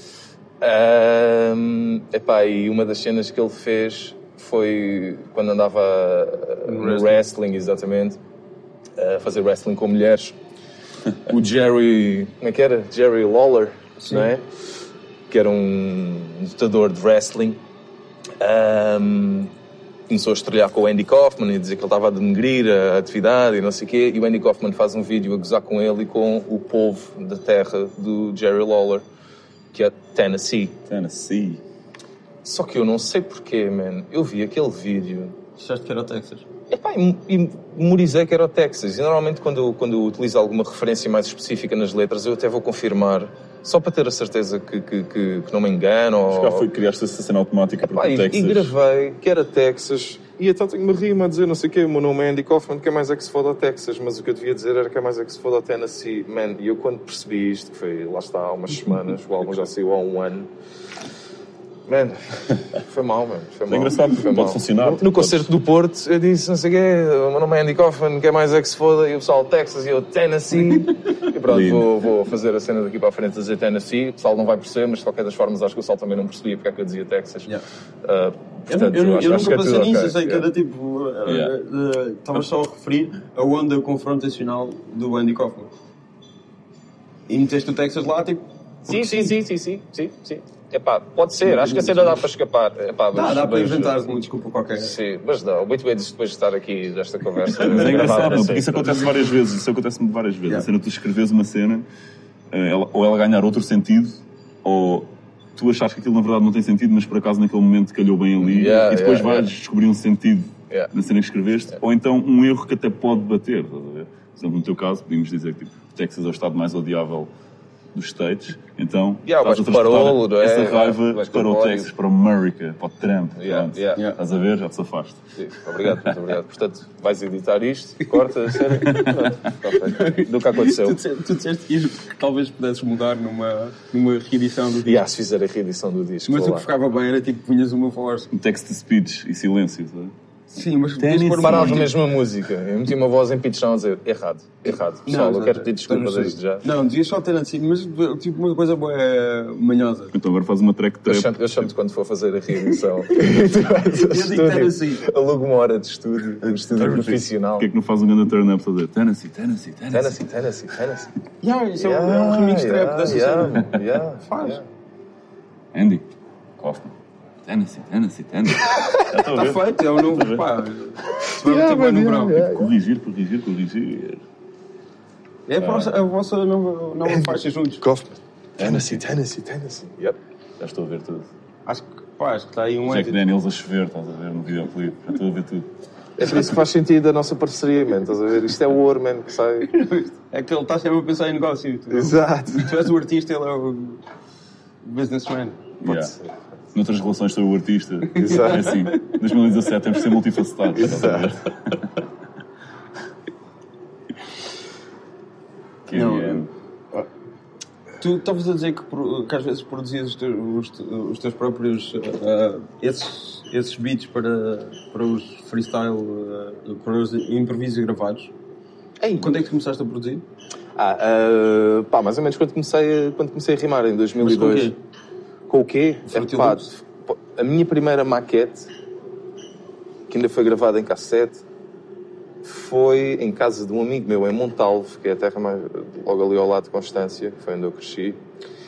Um, epá, e uma das cenas que ele fez foi quando andava uh, no wrestling. wrestling, exatamente, a fazer wrestling com mulheres. O Jerry, como é que era? Jerry Lawler, não é? Que era um lutador de wrestling. Um, começou a estrelhar com o Andy Kaufman e dizer que ele estava a denegrir a atividade e não sei o quê. E o Andy Kaufman faz um vídeo a gozar com ele e com o povo da terra do Jerry Lawler, que é Tennessee. Tennessee. Só que eu não sei porquê, man. Eu vi aquele vídeo... Achaste que era o Texas? Epá, e, e memorizei que era o Texas. E normalmente quando eu, quando eu utilizo alguma referência mais específica nas letras, eu até vou confirmar, só para ter a certeza que, que, que, que não me engano. Mas Ou... cá foi criaste essa cena automática Epá, porque e, o Texas... e gravei que era Texas. E então tenho uma rima a dizer não sei o quê, o meu nome é Andy Kaufman, que é mais é que se foda ao Texas. Mas o que eu devia dizer era que é mais é que se foda ao Tennessee. Man, e eu quando percebi isto, que foi, lá está, há umas semanas, o álbum já saiu há um ano. Man, foi mal, man. Foi mal. engraçado, foi pode mal. funcionar. No, no concerto do Porto, eu disse, não sei o quê, o meu nome é Andy Kaufman, que é mais é que se foda, e o pessoal Texas e eu Tennessee. E pronto, Lindo. vou, vou fazer a cena daqui para a frente a dizer Tennessee. O pessoal não vai perceber, mas de qualquer das formas acho que o pessoal também não percebia porque é que eu dizia Texas. Yeah. Uh, Eu, portanto, eu, eu, acho, eu acho que nunca é pensei tudo nisso, ok. eu sei que Yeah. era tipo. uh, Yeah. uh, uh, Estava só a referir a onda confrontacional do Andy Kaufman. E meteste o Texas lá, tipo. Sim, sim, sim, sim, sim, sim, sim. Epá, pode ser, acho que a cena dá para escapar. Epá, Dá, mas- dá para mas- inventar uma desculpa qualquer. Sim, mas não, muito bem depois de estar aqui nesta conversa. Mas é engraçado, gravada, não, porque isso sim. acontece várias vezes. Isso acontece-me várias vezes. Yeah. A cena de tu escreves uma cena, eh, ela- ou ela ganhar outro sentido, ou tu achas que aquilo na verdade não tem sentido, mas por acaso naquele momento calhou bem ali, Yeah, e depois yeah, vais yeah. descobrir um sentido Yeah. na cena que escreveste, ou então um erro que até pode bater. Estás a ver? Por exemplo, no teu caso, podíamos dizer que tipo, o Texas é o estado mais odiável dos States, então Yeah, estás a vais para o transportar Rolo, não é? essa raiva Vais para para o o Texas, para o America, para o Trump. Yeah, Pronto. yeah. Yeah. Estás a ver? Já te safaste. Sim, obrigado, muito obrigado. Portanto, vais editar isto, corta, a sério. Pronto, está feito. Nunca aconteceu. Tu, disseste- tu disseste que talvez pudesses mudar numa, numa reedição do disco. E ah, se fizer a reedição do disco, Mas vou o lá. que ficava bem era tipo, punhas uma voz. Um text-to-speech e silêncio, sabe? Sim, mas Tênis, podias pôr uma Parava voz, mesmo a música. Eu meti uma voz em pitch down a dizer errado, errado. Pessoal, Não, eu quero já- pedir desculpa já não desde sei. já. Não, devias só ter assim, mas tipo uma coisa boa manhosa. Então agora faz uma track Eu trap. chamo- Eu chamo-te quando for fazer a reedição. Eu digo Tennessee. Alugo uma hora de estúdio, de estúdio profissional. Porquê é que não faz um grande turn-up a dizer Tennessee, Tennessee, Tennessee? Tennessee, Tennessee, Tennessee. Yeah, isso é um- é um remix trap dessa yeah, cena. yeah, Faz. yeah. Andy, Kaufman. Tennessee, Tennessee, Tennessee. Já estou a ver. Está feito, é o novo. Pá, se vai meter bem no verão. Corrigir, corrigir, corrigir. É a vossa, a vossa nova, nova faixa juntos. Kaufman. Tennessee, Tennessee, Tennessee. Yep. Já estou a ver tudo. Acho que, pá, acho que está aí um Jack edit. Daniels a chover, estás a ver no videoclipe. Já estou a ver tudo. É por isso que faz sentido a nossa parceria, man. Estás a ver? Isto é o ouro, man, que sai. É que ele está sempre a pensar em negócio. Tu, Exato. se tu és o artista, ele é o businessman. Yeah. Noutras relações sou o artista. Exato. É assim. dois mil e dezassete temos de ser multifacetados. Estás a ver? Que Não, é. Tu estavas a dizer que, pro- que às vezes produzias os teus, os te- os teus próprios uh, esses, esses beats para, para os freestyle, uh, para os improvisos gravados. Ei. Quando é que começaste a produzir? Ah, ah, pá, mais ou menos quando comecei, a- quando comecei a rimar, em dois mil e dois. Mas com o quê? Com o quê? Fruity É, pá, Loops? a minha primeira maquete que ainda foi gravada em cassete, foi em casa de um amigo meu, em Montalvo, que é a terra mais, logo ali ao lado de Constância, que foi onde eu cresci.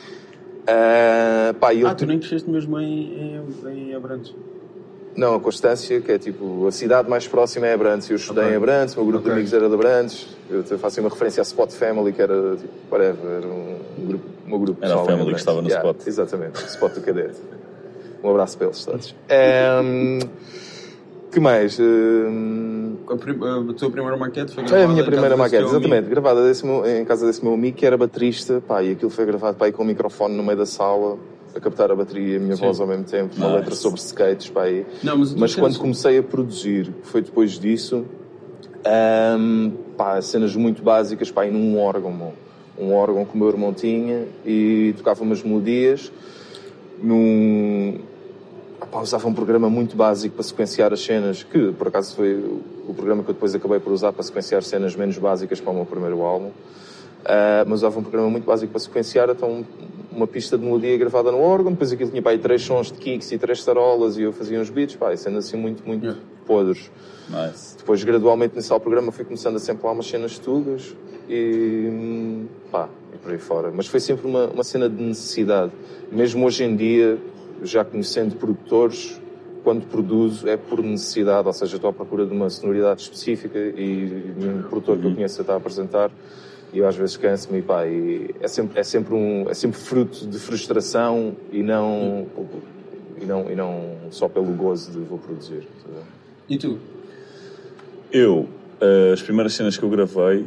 Uh, pá, ele... Ah, tu nem cresceste mesmo em, em, em Abrantes? Não, a Constância, que é tipo, a cidade mais próxima é Abrantes. Eu estudei okay. em Abrantes, o meu grupo okay. de amigos era de Abrantes. Eu faço uma referência à Spot Family, que era tipo, whatever, era um, um grupo, um meu grupo era a Family que estava no yeah, Spot. Exatamente, o Spot do Cadete. Um abraço para eles todos. Um, que mais? Um, a, prim- a tua primeira maquete foi gravada? É a minha primeira maquete, exatamente. Gravada desse meu, em casa desse meu amigo, que era baterista, pá, e aquilo foi gravado pá, aí, com o microfone no meio da sala, a captar a bateria e a minha Sim. voz ao mesmo tempo, uma nice. letra sobre skates, pá, aí. Não, mas mas quando comecei a produzir, foi depois disso, um, pá, cenas muito básicas, pá, aí num órgão, um órgão que o meu irmão tinha, e tocava umas melodias, num... Pá, usava um programa muito básico para sequenciar as cenas, que por acaso foi o programa que eu depois acabei por usar para sequenciar cenas menos básicas para o meu primeiro álbum. Uh, mas usava um programa muito básico para sequenciar, então uma pista de melodia gravada no órgão, depois aquilo tinha pá, aí três sons de kicks e três tarolas e eu fazia uns beats, pá, e sendo assim muito, muito yeah. podres. Nice. Depois, gradualmente, nesse programa fui começando a samplar umas cenas tugas e pá, e por aí fora. Mas foi sempre uma, uma cena de necessidade. Mesmo hoje em dia, já conhecendo produtores, quando produzo é por necessidade, ou seja, estou à procura de uma sonoridade específica e um produtor uhum. que eu conheço está a apresentar e eu às vezes canso-me e pá, e é sempre, é sempre um, é sempre fruto de frustração e não, uhum. e não, e não só pelo gozo de vou produzir. Tá? E tu? Eu, uh, as primeiras cenas que eu gravei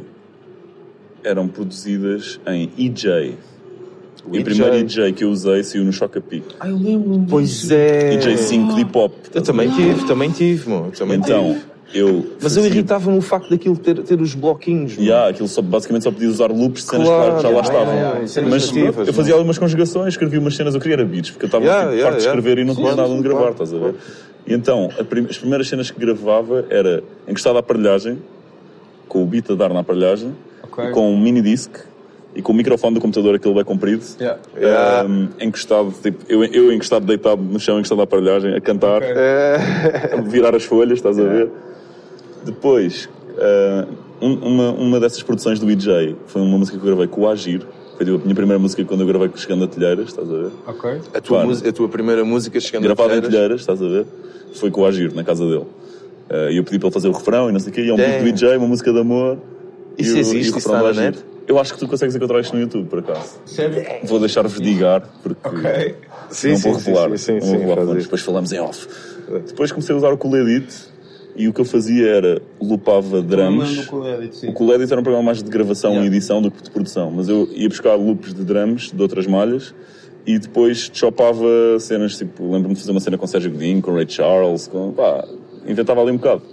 eram produzidas em E J. O e primeiro E J que eu usei saiu no Chocapic. Ah, eu lembro-me. Pois é. E J cinco de hip-hop. Eu também ah. tive, também tive, mano. Também então, tive. eu... Mas eu irritava-me o facto daquilo ter, ter os bloquinhos, mano. Yeah, aquilo só, basicamente só podia usar loops de cenas claro, que já lá estavam. Yeah, yeah, mas nativas, eu fazia algumas conjugações, escrevia umas cenas, eu queria era beats, porque eu estava yeah, yeah, farto yeah. de escrever e não tinha nada onde gravar, estás a ver? E então, prim- as primeiras cenas que gravava era encostado à aparelhagem, com o beat a dar na aparelhagem, okay. com um mini disc, e com o microfone do computador, aquele bem comprido, yeah. Yeah. Um, encostado, tipo, eu, eu encostado, deitado no chão, encostado à aparelhagem, a cantar, okay. a virar as folhas, estás a ver? Depois, uh, um, uma, uma dessas produções do E J foi uma música que eu gravei com o Agir, foi tipo, a minha primeira música quando eu gravei Chegando a Telheiras, estás a ver? Ok. A tua, claro, música, a tua primeira música Chegando a Telheiras? Gravada em Telheiras, estás a ver? Foi com o Agir, na casa dele. Uh, e eu pedi para ele fazer o refrão e não sei o quê, e é um beat do E J, uma música de amor. Isso e existe, o, isso está na net? Eu acho que tu consegues encontrar isto no YouTube, por acaso. Sério? Vou deixar-vos digar, porque okay. sim, não sim, vou revelar. Sim, sim, não sim, vou revelar, sim, depois falamos em off. Depois comecei a usar o Cool-Edit e o que eu fazia era loopava drums. O Cool-Edit, sim. O Cool-Edit era um programa mais de gravação yeah. e edição do que de produção, mas eu ia buscar loops de drums de outras malhas e depois chopava cenas, tipo, lembro-me de fazer uma cena com Sérgio Godinho, com Ray Charles, com, pá, inventava ali um bocado.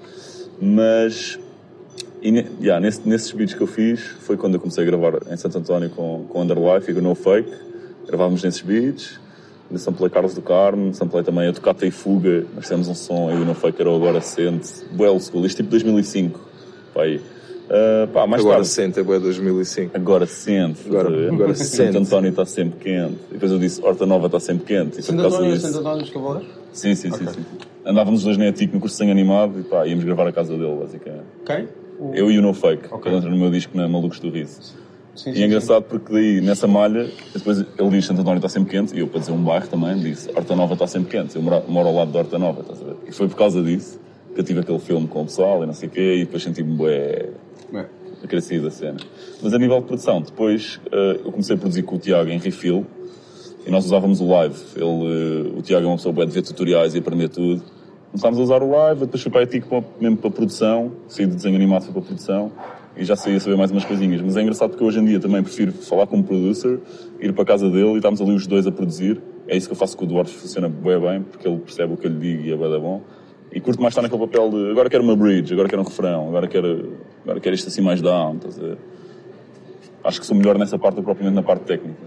Mas... E yeah, nesse, nesses beats que eu fiz foi quando eu comecei a gravar em Santo António com, com Underlife e com No Fake. Gravávamos nesses beats, ainda samplei Carlos do Carmo, samplei também a Tocata e Fuga. Nós fizemos um som, eu e o No Fake era o Agora Sente, Well School, isto tipo dois mil e cinco. Pá, aí. Uh, pá, mais agora tarde, sente, é boa dois mil e cinco. Agora sente. Agora, agora sente. Santo António está sempre quente. E depois eu disse Horta Nova está sempre quente. Santo António e Santo António dos Cavaleiros? Sim, sim, okay. sim, sim. Andávamos os dois na ETIC no curso de desenho animado e pá, íamos gravar a casa dele, basicamente. Quem? Eu e o No Fake, okay. que ele entra no meu disco na Malucos do Riso. Sim, e sim, é engraçado sim. porque daí, nessa malha, depois ele diz Santo António está sempre quente, e eu, para dizer um bairro também, disse Horta Nova está sempre quente. Eu moro, moro ao lado da Horta Nova, estás a ver? E foi por causa disso que eu tive aquele filme com o pessoal e não sei o quê, e depois senti-me bué a crescer da cena. Mas a nível de produção, depois uh, eu comecei a produzir com o Tiago em Refill, e nós usávamos o live. Ele, uh, o Tiago é uma pessoa bué de ver tutoriais e aprender tudo. Começámos a usar o live, depois fui para a ETIC mesmo para a produção, saí de desenho animado, fui para a produção, e já saí a saber mais umas coisinhas. Mas é engraçado porque hoje em dia também prefiro falar com um producer, ir para a casa dele e estamos ali os dois a produzir. É isso que eu faço com o Duarte, funciona bem bem, porque ele percebe o que eu lhe digo e é bem bom. E curto mais estar naquele papel de, agora quero uma bridge, agora quero um refrão, agora quero, agora quero isto assim mais down, estás a ver? Acho que sou melhor nessa parte do que propriamente na parte técnica.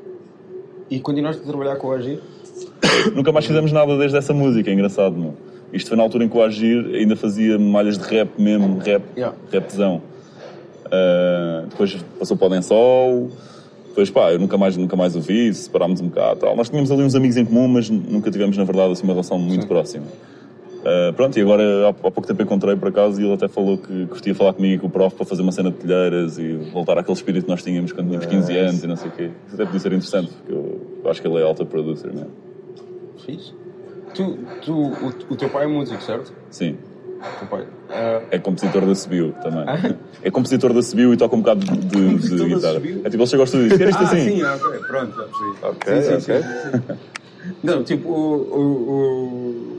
E continuaste a trabalhar com o Agir? Nunca mais fizemos nada desde essa música, é engraçado, não? Isto foi na altura em que o Agir ainda fazia malhas de rap mesmo, rap, yeah. rapzão. Uh, depois passou para o dancehall, depois pá, eu nunca mais, nunca mais o vi, separámos um bocado tal. Nós tínhamos ali uns amigos em comum, mas nunca tivemos na verdade assim uma relação muito Sim. próxima. Uh, pronto, e agora há, há pouco tempo encontrei por acaso e ele até falou que curtia falar comigo e com o prof para fazer uma cena de telheiras e voltar àquele espírito que nós tínhamos quando tínhamos quinze anos e não sei o quê. Isso até podia ser interessante, porque eu, eu acho que ele é alta producer, não é? Fiz. Tu, tu, o, o teu pai é músico, certo? Sim. O teu pai. Uh... É compositor da Subiu também. É compositor da Subiu e toca um bocado de, de, de guitarra. É tipo, ele chega ao estúdio e diz: quer isto ah, assim? Sim, ok, pronto, já percebi. Ok, sim, sim, ok. Sim, sim. Não, tipo, o, o, o,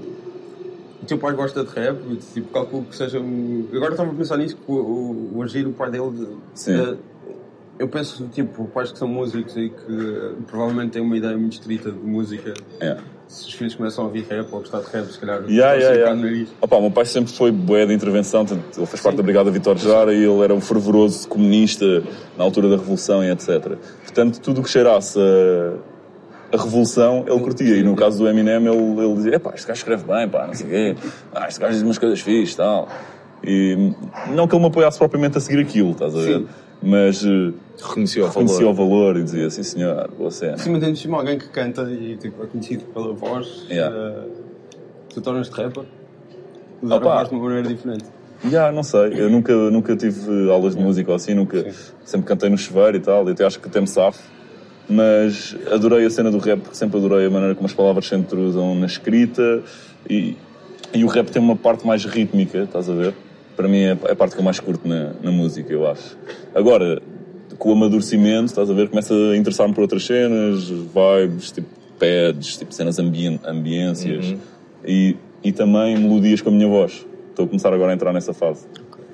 o teu pai gosta de rap, tipo, calculo que seja um... Agora estava a pensar nisso, que o, o, o Agir, o pai dele... Sim. Uh, eu penso, tipo, pais que são músicos e que uh, provavelmente têm uma ideia muito estrita de música. É. Se os filhos começam a ouvir rap ou a gostar de rap, se calhar... Yeah, yeah, yeah. No nariz. Opa, o meu pai sempre foi bué de intervenção, ele fez parte da Brigada Vitor Jara e ele era um fervoroso comunista na altura da Revolução e etcétera. Portanto, tudo o que cheirasse a, a Revolução, ele curtia. E no caso do Eminem, ele, ele dizia: epá, este gajo escreve bem, pá, não sei o quê. Ah, este gajo diz umas coisas fixes e tal. E não que ele me apoiasse propriamente a seguir aquilo, estás a ver? Sim. Mas reconhecia o reconhecia valor. o valor e dizia: sim senhor, boa cena. Cima de cima alguém que canta e tipo, é conhecido pela voz, Yeah. uh, tu tornas-te rapper, usar Opa. a voz de uma maneira diferente. Já, yeah, não sei, eu nunca, nunca tive aulas de música ou assim, nunca, sempre cantei no chuveiro e tal, e até acho que até me safo, mas adorei a cena do rap, porque sempre adorei a maneira como as palavras se intrusam na escrita, e, e o rap tem uma parte mais rítmica, estás a ver? Para mim é a parte que eu mais curto na, na música, eu acho. Agora, com o amadurecimento, estás a ver, começa a interessar-me por outras cenas, vibes, tipo pads, tipo cenas ambien- ambiências, Uhum. e, e também melodias com a minha voz. Estou a começar agora a entrar nessa fase.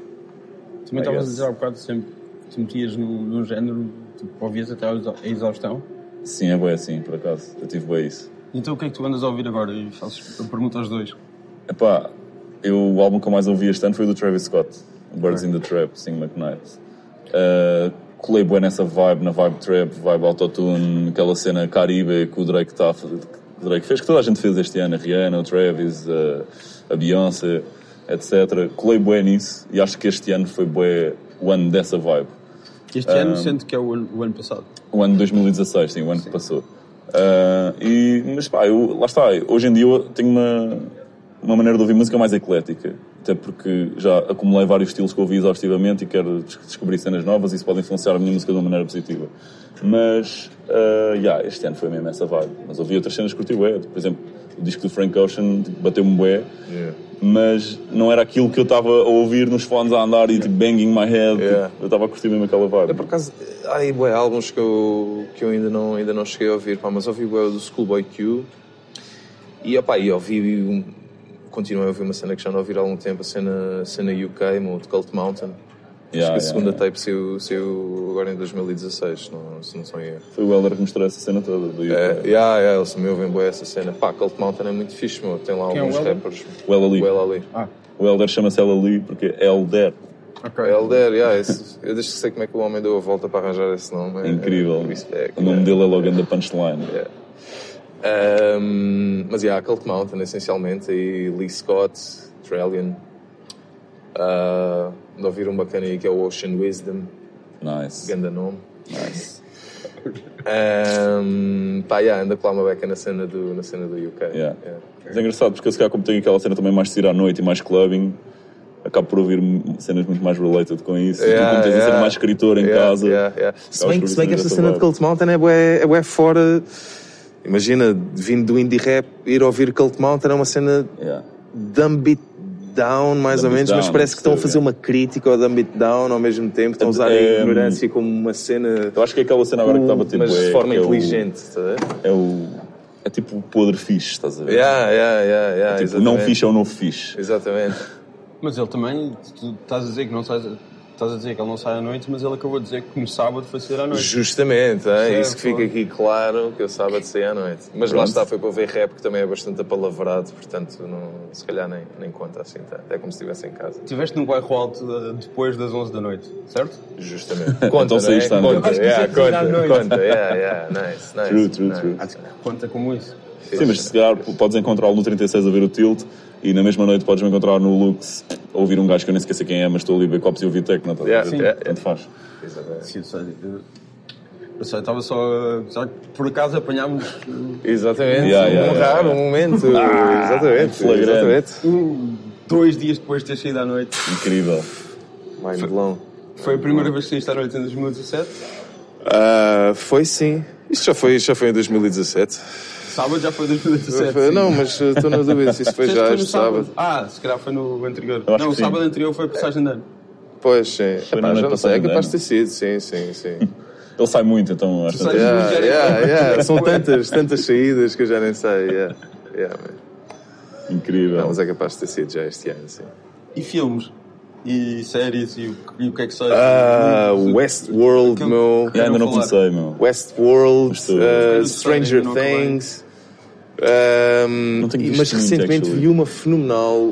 Também estavas a dizer há bocado sempre que te metias num, num género, tipo, ouvias até a exaustão. Sim, é bem assim, por acaso. Eu tive bem isso. Então o que é que tu andas a ouvir agora? E faço a pergunta aos dois. Epá, eu, o álbum que eu mais ouvi este ano foi o do Travis Scott, Birds in the Trap, Sing McKnight. Uh, colei bem nessa vibe, na vibe trap, vibe autotune, aquela cena Caribe que o Drake, tá, que o Drake fez, que toda a gente fez este ano, a Rihanna, o Travis, uh, a Beyoncé, etcétera. Colei bem nisso e acho que este ano foi bem o ano dessa vibe. Este um, ano sente que é o ano, o ano passado? O ano de dois mil e dezasseis, sim, o ano sim. que passou. Uh, e, mas pá, eu, lá está, hoje em dia eu tenho uma, uma maneira de ouvir música mais eclética, até porque já acumulei vários estilos que ouvi exaustivamente e quero descobrir cenas novas e isso pode influenciar a minha música de uma maneira positiva. Mas, uh, yeah, este ano foi mesmo essa vibe. Mas ouvi outras cenas que curti bué, por exemplo, o disco do Frank Ocean tipo, bateu-me bué, yeah. Mas não era aquilo que eu estava a ouvir nos fones a andar e tipo banging my head, yeah. tipo, eu estava a curtir mesmo aquela vibe. É, por acaso, há aí bué álbuns que eu, que eu ainda, não, ainda não cheguei a ouvir, pá, mas ouvi bué do Schoolboy Q e, opá, e ouvi, um, continuei a ouvir uma cena que já não ouvi há algum tempo, a cena, a cena U K, o de Cult Mountain. Yeah, acho que a segunda yeah, tape saiu, saiu agora em dois mil e dezasseis, não, se não sou eu. Foi o Helder que mostrou essa cena toda do U K. É, yeah, yeah, eles também ouvem bué essa cena. Pá, Cult Mountain é muito fixe, meu. Tem lá Quem alguns é o rappers. O El Ali. O El Ali. Ah. O Helder chama-se El Ali porque é Elder. Okay. Elder, yeah, esse, eu desde que sei como é que o homem deu a volta para arranjar esse nome. É incrível. É, respect, o nome yeah. dele é logo da punchline. Yeah. Um, mas, yeah, Cult Mountain, essencialmente, e Lee Scott, Trillion. Uh, de ouvir um bacana aí que é o Ocean Wisdom. Nice. Ganda nome. Nice. Um, pá, yeah, anda com lá uma beca na cena do, na cena do U K. Yeah. Yeah. Mas é engraçado porque eu se calhar como tenho aquela cena também mais de sair à noite e mais clubbing, acabo por ouvir cenas muito mais related com isso. Yeah, e tu como tens yeah. a ser mais escritor em yeah, casa. Yeah, yeah. Se bem, se bem que esta cena de Cult Mountain é bué, é bué fora. Imagina, vindo do indie rap, ir ouvir Cult Mountain é uma cena yeah. dumb beat down, mais dumb ou menos, down, mas parece que estão a fazer yeah. uma crítica ao dumb beat down ao mesmo tempo, estão a usar é, a ignorância como uma cena. Eu acho que é aquela cena agora que estava a ter, mas de forma é inteligente, estás a ver? É o. É tipo o podre fixe, estás a ver? Yeah, yeah, yeah, yeah, é tipo, o não fixe é o novo fixe. Exatamente. Mas ele também, tu estás a dizer que não sai, estás a dizer que ele não sai à noite, mas ele acabou de dizer que no sábado foi sair à noite. Justamente, é isso que fica aqui claro, que eu sábado saí à noite. Mas Pronto. Lá está, foi para ver rap, que também é bastante apalavrado, portanto, não, se calhar nem, nem conta assim, tá? É como se estivesse em casa. Estiveste no bairro alto depois das onze da noite, certo? Justamente. Conta, então, não é? Conta, conta, yeah, conta, conta, yeah, yeah, nice, nice. True, true, nice. true. Acho que conta como isso. Sim, mas se calhar podes encontrá-lo no trinta e seis a ver o Tilt e na mesma noite podes-me encontrar no Lux a ouvir um gajo que eu nem esqueci quem é, mas estou ali a ver copos e ouvir techno, não yeah, yeah, yeah, tanto faz. Sim, Eu sei, estava só. Só que por acaso apanhámos. Exatamente, Yeah, yeah, um yeah, raro yeah. momento. Ah, exatamente, flagrante. exatamente. Um, dois dias depois de ter saído à noite. Incrível. Mind blown. Foi a primeira vez que saíste à noite em dois mil e dezassete. Ah, foi sim. Isto já foi, isto já foi em dois mil e dezassete. Sábado já foi dois mil e dezassete. Foi- não, mas uh, estou na dúvida se isso foi Disseste já que este sábado. Ah, se calhar foi no anterior. Eu acho Não, o que sim. sábado anterior foi passagem de ano. Pois, sim. Foi Epá, na já noite não sei, é passada, capaz de não? ter sido, sim, sim, sim. Ele sai muito, então às Tu tantas- sais- yeah, Já nem- yeah, yeah. São tantas, tantas saídas que eu já nem sei. Yeah. Yeah, man. Incrível. Não, mas é capaz de ter sido já este ano, sim. E filmes? E séries? E o, e o que é que seja? Ah, Livros, Westworld, Aquilo- meu. Yeah, ainda não falar. comecei, meu. Westworld, Estou- uh, Estou- Stranger não acabei. Things. Um, Não tenho e- visto mas muito, recentemente actually. vi uma fenomenal.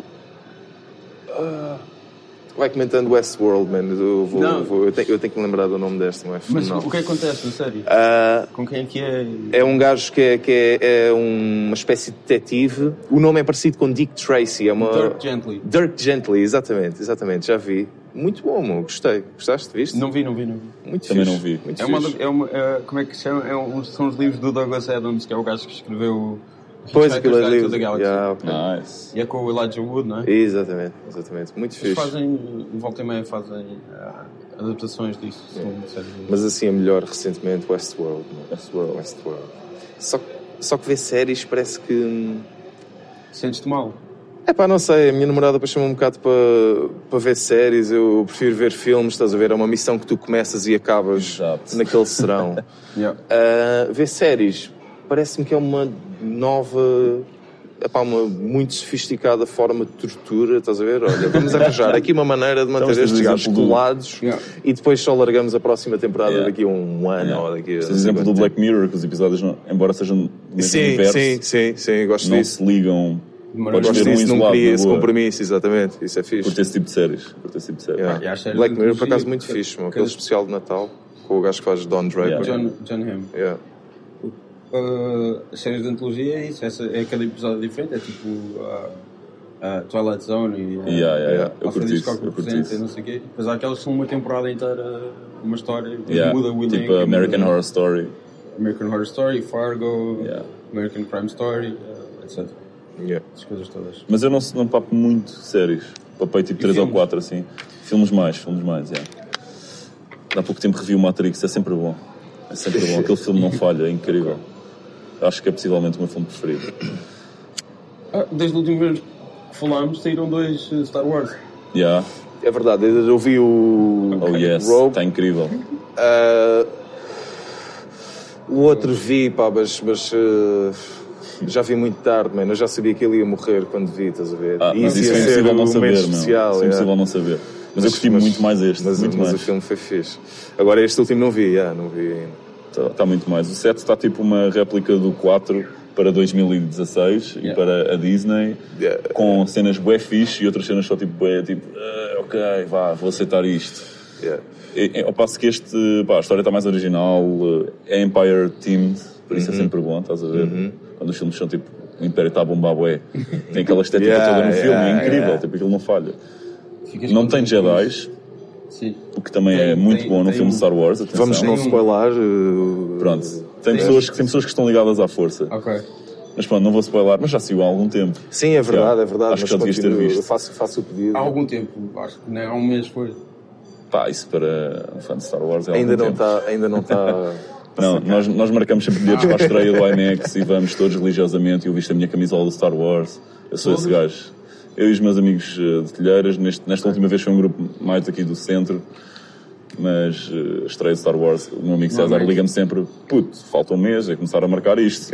Ah, vai comentando Westworld, man. Eu, vou, Não. vou- eu, tenho, eu tenho que me lembrar do nome desta, não é Mas fenomenal. o que acontece na série? Ah, Com quem é que é? é um gajo que, é, que é, é uma espécie de detetive. O nome é parecido com Dick Tracy. É uma... Dirk Gently. Dirk Gently, exatamente, exatamente. Já vi. Muito bom, meu. Gostei. Gostaste? Viste? Não vi, não vi, não vi. Muito Também fixe. não vi. Muito É uma, fixe. é uma é, como é que se chama? É um, são os livros do Douglas Adams, que é o gajo que escreveu Pois, Hitchhiker's aquilo é Guide to livro. the Galaxy. Yeah, ok. Nice. E é com o Elijah Wood, não é? Exatamente, exatamente. Muito Eles fixe. fazem, volta e meia fazem ah, adaptações disso. São séries. Mas assim, a melhor recentemente, Westworld. Não? Westworld. Westworld. Só, só que ver séries parece que... hum, Sentes-te mal? É pá, não sei, a minha namorada depois chama um bocado para, para ver séries, eu prefiro ver filmes, estás a ver? É uma missão que tu começas e acabas Exato. naquele serão. Yeah. Ah, ver séries, parece-me que é uma nova, epá, uma muito sofisticada forma de tortura, estás a ver? Olha, vamos arranjar aqui uma maneira de manter Então, estes este gajos exemplo do- colados Yeah. e depois só largamos a próxima temporada Yeah. daqui a um ano Yeah. ou daqui a... Este exemplo do Black Mirror, que os episódios, não, embora sejam do mesmo Sim, universo, sim, sim, sim, gosto não disso. se ligam. Mas Podes Gosto ver um disso, não isolado, queria na esse boa. compromisso, exatamente, isso é Por fixe. ter esse tipo de séries. Por ter esse tipo de séries. Yeah. E há séries Black de Mirror, por acaso, antologia, muito que- fixe, meu. que- Aquele especial de Natal com o gajo que faz Don Draper. Yeah. John, John Hamm. Yeah. Uh, as séries de antologia é isso, essa, é cada episódio diferente, é tipo uh, uh, Twilight Zone e uh, Yeah, yeah, yeah. Eu Alfred curti Hitchcock isso, eu curti presente isso. e não sei o quê. Depois há aquelas que são uma temporada inteira, uma história, depois Yeah. muda o elenco, Tipo American muda- Horror Story. American Horror Story, Fargo, Yeah. American Crime Story, uh, etcétera. Yeah. As coisas todas. Mas eu não, não papo muito séries. Papei tipo três ou filmes? quatro assim. Filmes mais, filmes mais, yeah. Há pouco tempo revi o Matrix, é sempre bom. É sempre bom. Aquele filme não falha, é incrível. Acho que é possivelmente o meu filme preferido. Ah, desde o último vez que falámos, saíram dois uh, Star Wars. Yeah. É verdade, eu vi o Oh yes, Rogue. está incrível. Ah, o outro vi, pá, mas, mas ah, já vi muito tarde, mano. Eu já sabia que ele ia morrer quando vi, estás a ver? Ah, E mas isso isso é ia ser impossível um não saber, momento meu. especial. Isso é yeah. impossível não saber. Mas, eu curti muito mais este, Mas, muito mas mais. o filme foi fixe. Agora este último não vi, yeah, não vi ainda. Está tá muito mais. O sete está tipo uma réplica do quatro para dois mil e dezasseis e Yeah. para a Disney, Yeah. com cenas bué fixe e outras cenas só tipo bué, tipo, ah, ok, vá, vou aceitar isto. Yeah. E, e, ao passo que este, pá, a história está mais original, é Empire themed, por isso Uhum. é sempre bom, estás a ver? Quando os filmes são tipo, o Império está a bombar bué, tem aquela estética Yeah, toda no filme, yeah, é incrível, yeah. tipo, aquilo não falha. Ficas Não tem contente com Jedis, isso? Sim. o que também Tem- é muito tem- bom no tem filme um- Star Wars, atenção. Vamos não Tem um- spoiler. uh, Pronto, tem Tem- pessoas, tem pessoas que estão ligadas à força. Ok. Mas pronto, não vou spoiler, mas já saiu há algum tempo. Sim, é verdade, é verdade. Acho mas que já devias ter continuo, visto. eu faço, faço o pedido. Há algum tempo, acho que nem há um mês foi. Pá, isso para um fã de Star Wars é há Ainda algum não tempo. está, ainda não está. Não, nós, nós marcamos sempre bilhetes para a estreia do IMAX e vamos todos religiosamente. Eu visto a minha camisola do Star Wars. Eu sou esse gajo. Eu e os meus amigos eh, de Telheiras, neste, nesta última vez foi um grupo mais daqui do centro, mas eh, a estreia do Star Wars, o meu amigo César IMAX. liga-me sempre: puto, falta um mês, é começar a marcar isto.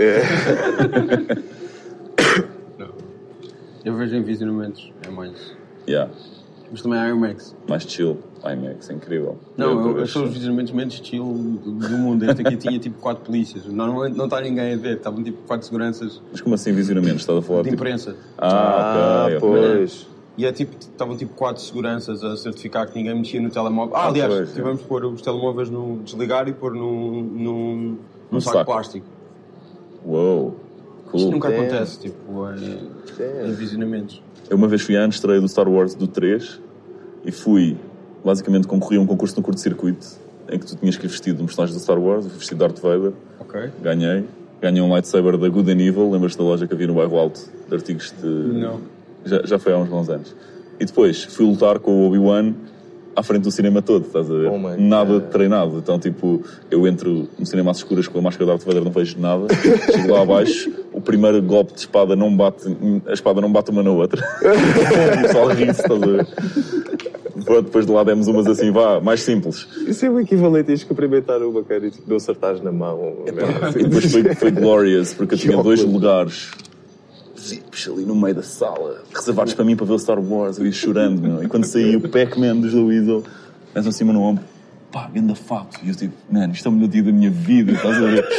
Eu vejo em visionamentos, é mais. Yeah, Mas também há IMAX. mais chill. IMAX, é incrível. Não, outra eu, eu vez. sou os visionamentos menos chill do, do mundo. Este aqui tinha tipo quatro polícias. Normalmente não está ninguém a ver, estavam tipo quatro seguranças Mas como assim visionamentos? Estás a falar de tipo... imprensa. Ah, Ah, ok. ok. pois. E é tipo, estavam tipo quatro seguranças a certificar que ninguém mexia no telemóvel. Ah, Ah, aliás, pois, é. tivemos de pôr os telemóveis no desligar e pôr num, num, num Num saco de saco. plástico. Uou, Isto cool. nunca Damn. acontece, tipo, em, Damn. em visionamentos. Eu uma vez fui à estreia do Star Wars do três e fui, basicamente concorri a um concurso no curto-circuito em que tu tinhas que ir vestido de um personagem do Star Wars, vestido de Darth Vader. Ok. Ganhei. Ganhei um lightsaber da Good and Evil. Lembras-te da loja que havia no bairro Alto de artigos de... Não. Já, já foi há uns bons anos. E depois fui lutar com o Obi-Wan à frente do cinema todo, estás a ver? Oh my nada God. treinado. Então, tipo, eu entro no cinema às escuras com a máscara de Darth Vader, não vejo nada. Chego lá abaixo, o primeiro golpe de espada não bate, a espada não bate uma na outra. O pessoal ri-se, estás a ver? Depois de lá demos umas assim, vá, mais simples. Isso é o equivalente a experimentar uma cara e tipo, não acertares na mão. E depois foi, foi glorious, porque eu tinha dois lugares V I Ps ali no meio da sala, reservados para mim para ver o Star Wars. Eu ia chorando, meu. E quando saí o Pac-Man dos Louisville, mas acima no ombro, pá, ganda fato. E eu tipo, mano, isto é o melhor dia da minha vida, estás a ver?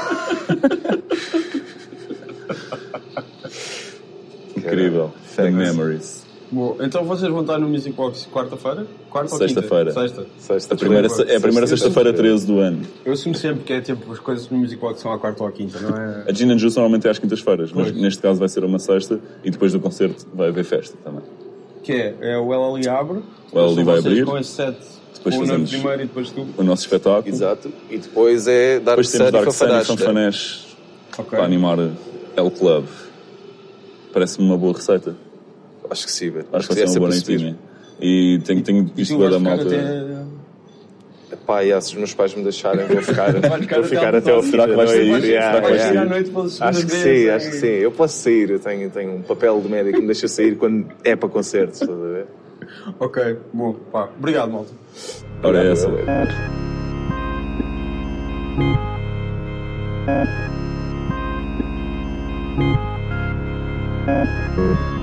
Incrível. The memories. Bom, então vocês vão estar no Music Box quarta-feira? Quarta ou Sexta-feira. quinta? Sexta. Sexta. A primeira, é a primeira sexta-feira treze do ano. Eu assumo sempre que é tipo, as coisas no Music Box são à quarta ou à quinta, não é? A Gin and Juice normalmente é às quintas-feiras, mas Pois. neste caso vai ser uma sexta e depois do concerto vai haver festa também. Que é, é o Ela Ali abre, O Ela Ali são vai vocês abrir. com esse set, Depois o Nuno fazemos- primeiro e depois tu. O nosso espetáculo. Exato. E depois é dar Depois temos Dark Sun e fanfanás. Fanfanés Ok. para animar El Club. Parece-me uma boa receita. Acho que sim, velho. Acho que vai ser uma boa noitinha. E tenho, tenho E visto tu bué vais da ficar malta. Até... Pá, e se os meus pais me deixarem, vou ficar, vou ficar até até ao ao fim Será da que vais noite. sair? Yeah, Será que vais yeah. sair à sair? noite pela segunda Acho que vez, sim, é. acho que sim. Eu posso sair, eu tenho, tenho um papel de médico que me deixa sair quando é para concertos, estás a ver? Ok, bom, pá, obrigado, malta. Ora é essa. Obrigado.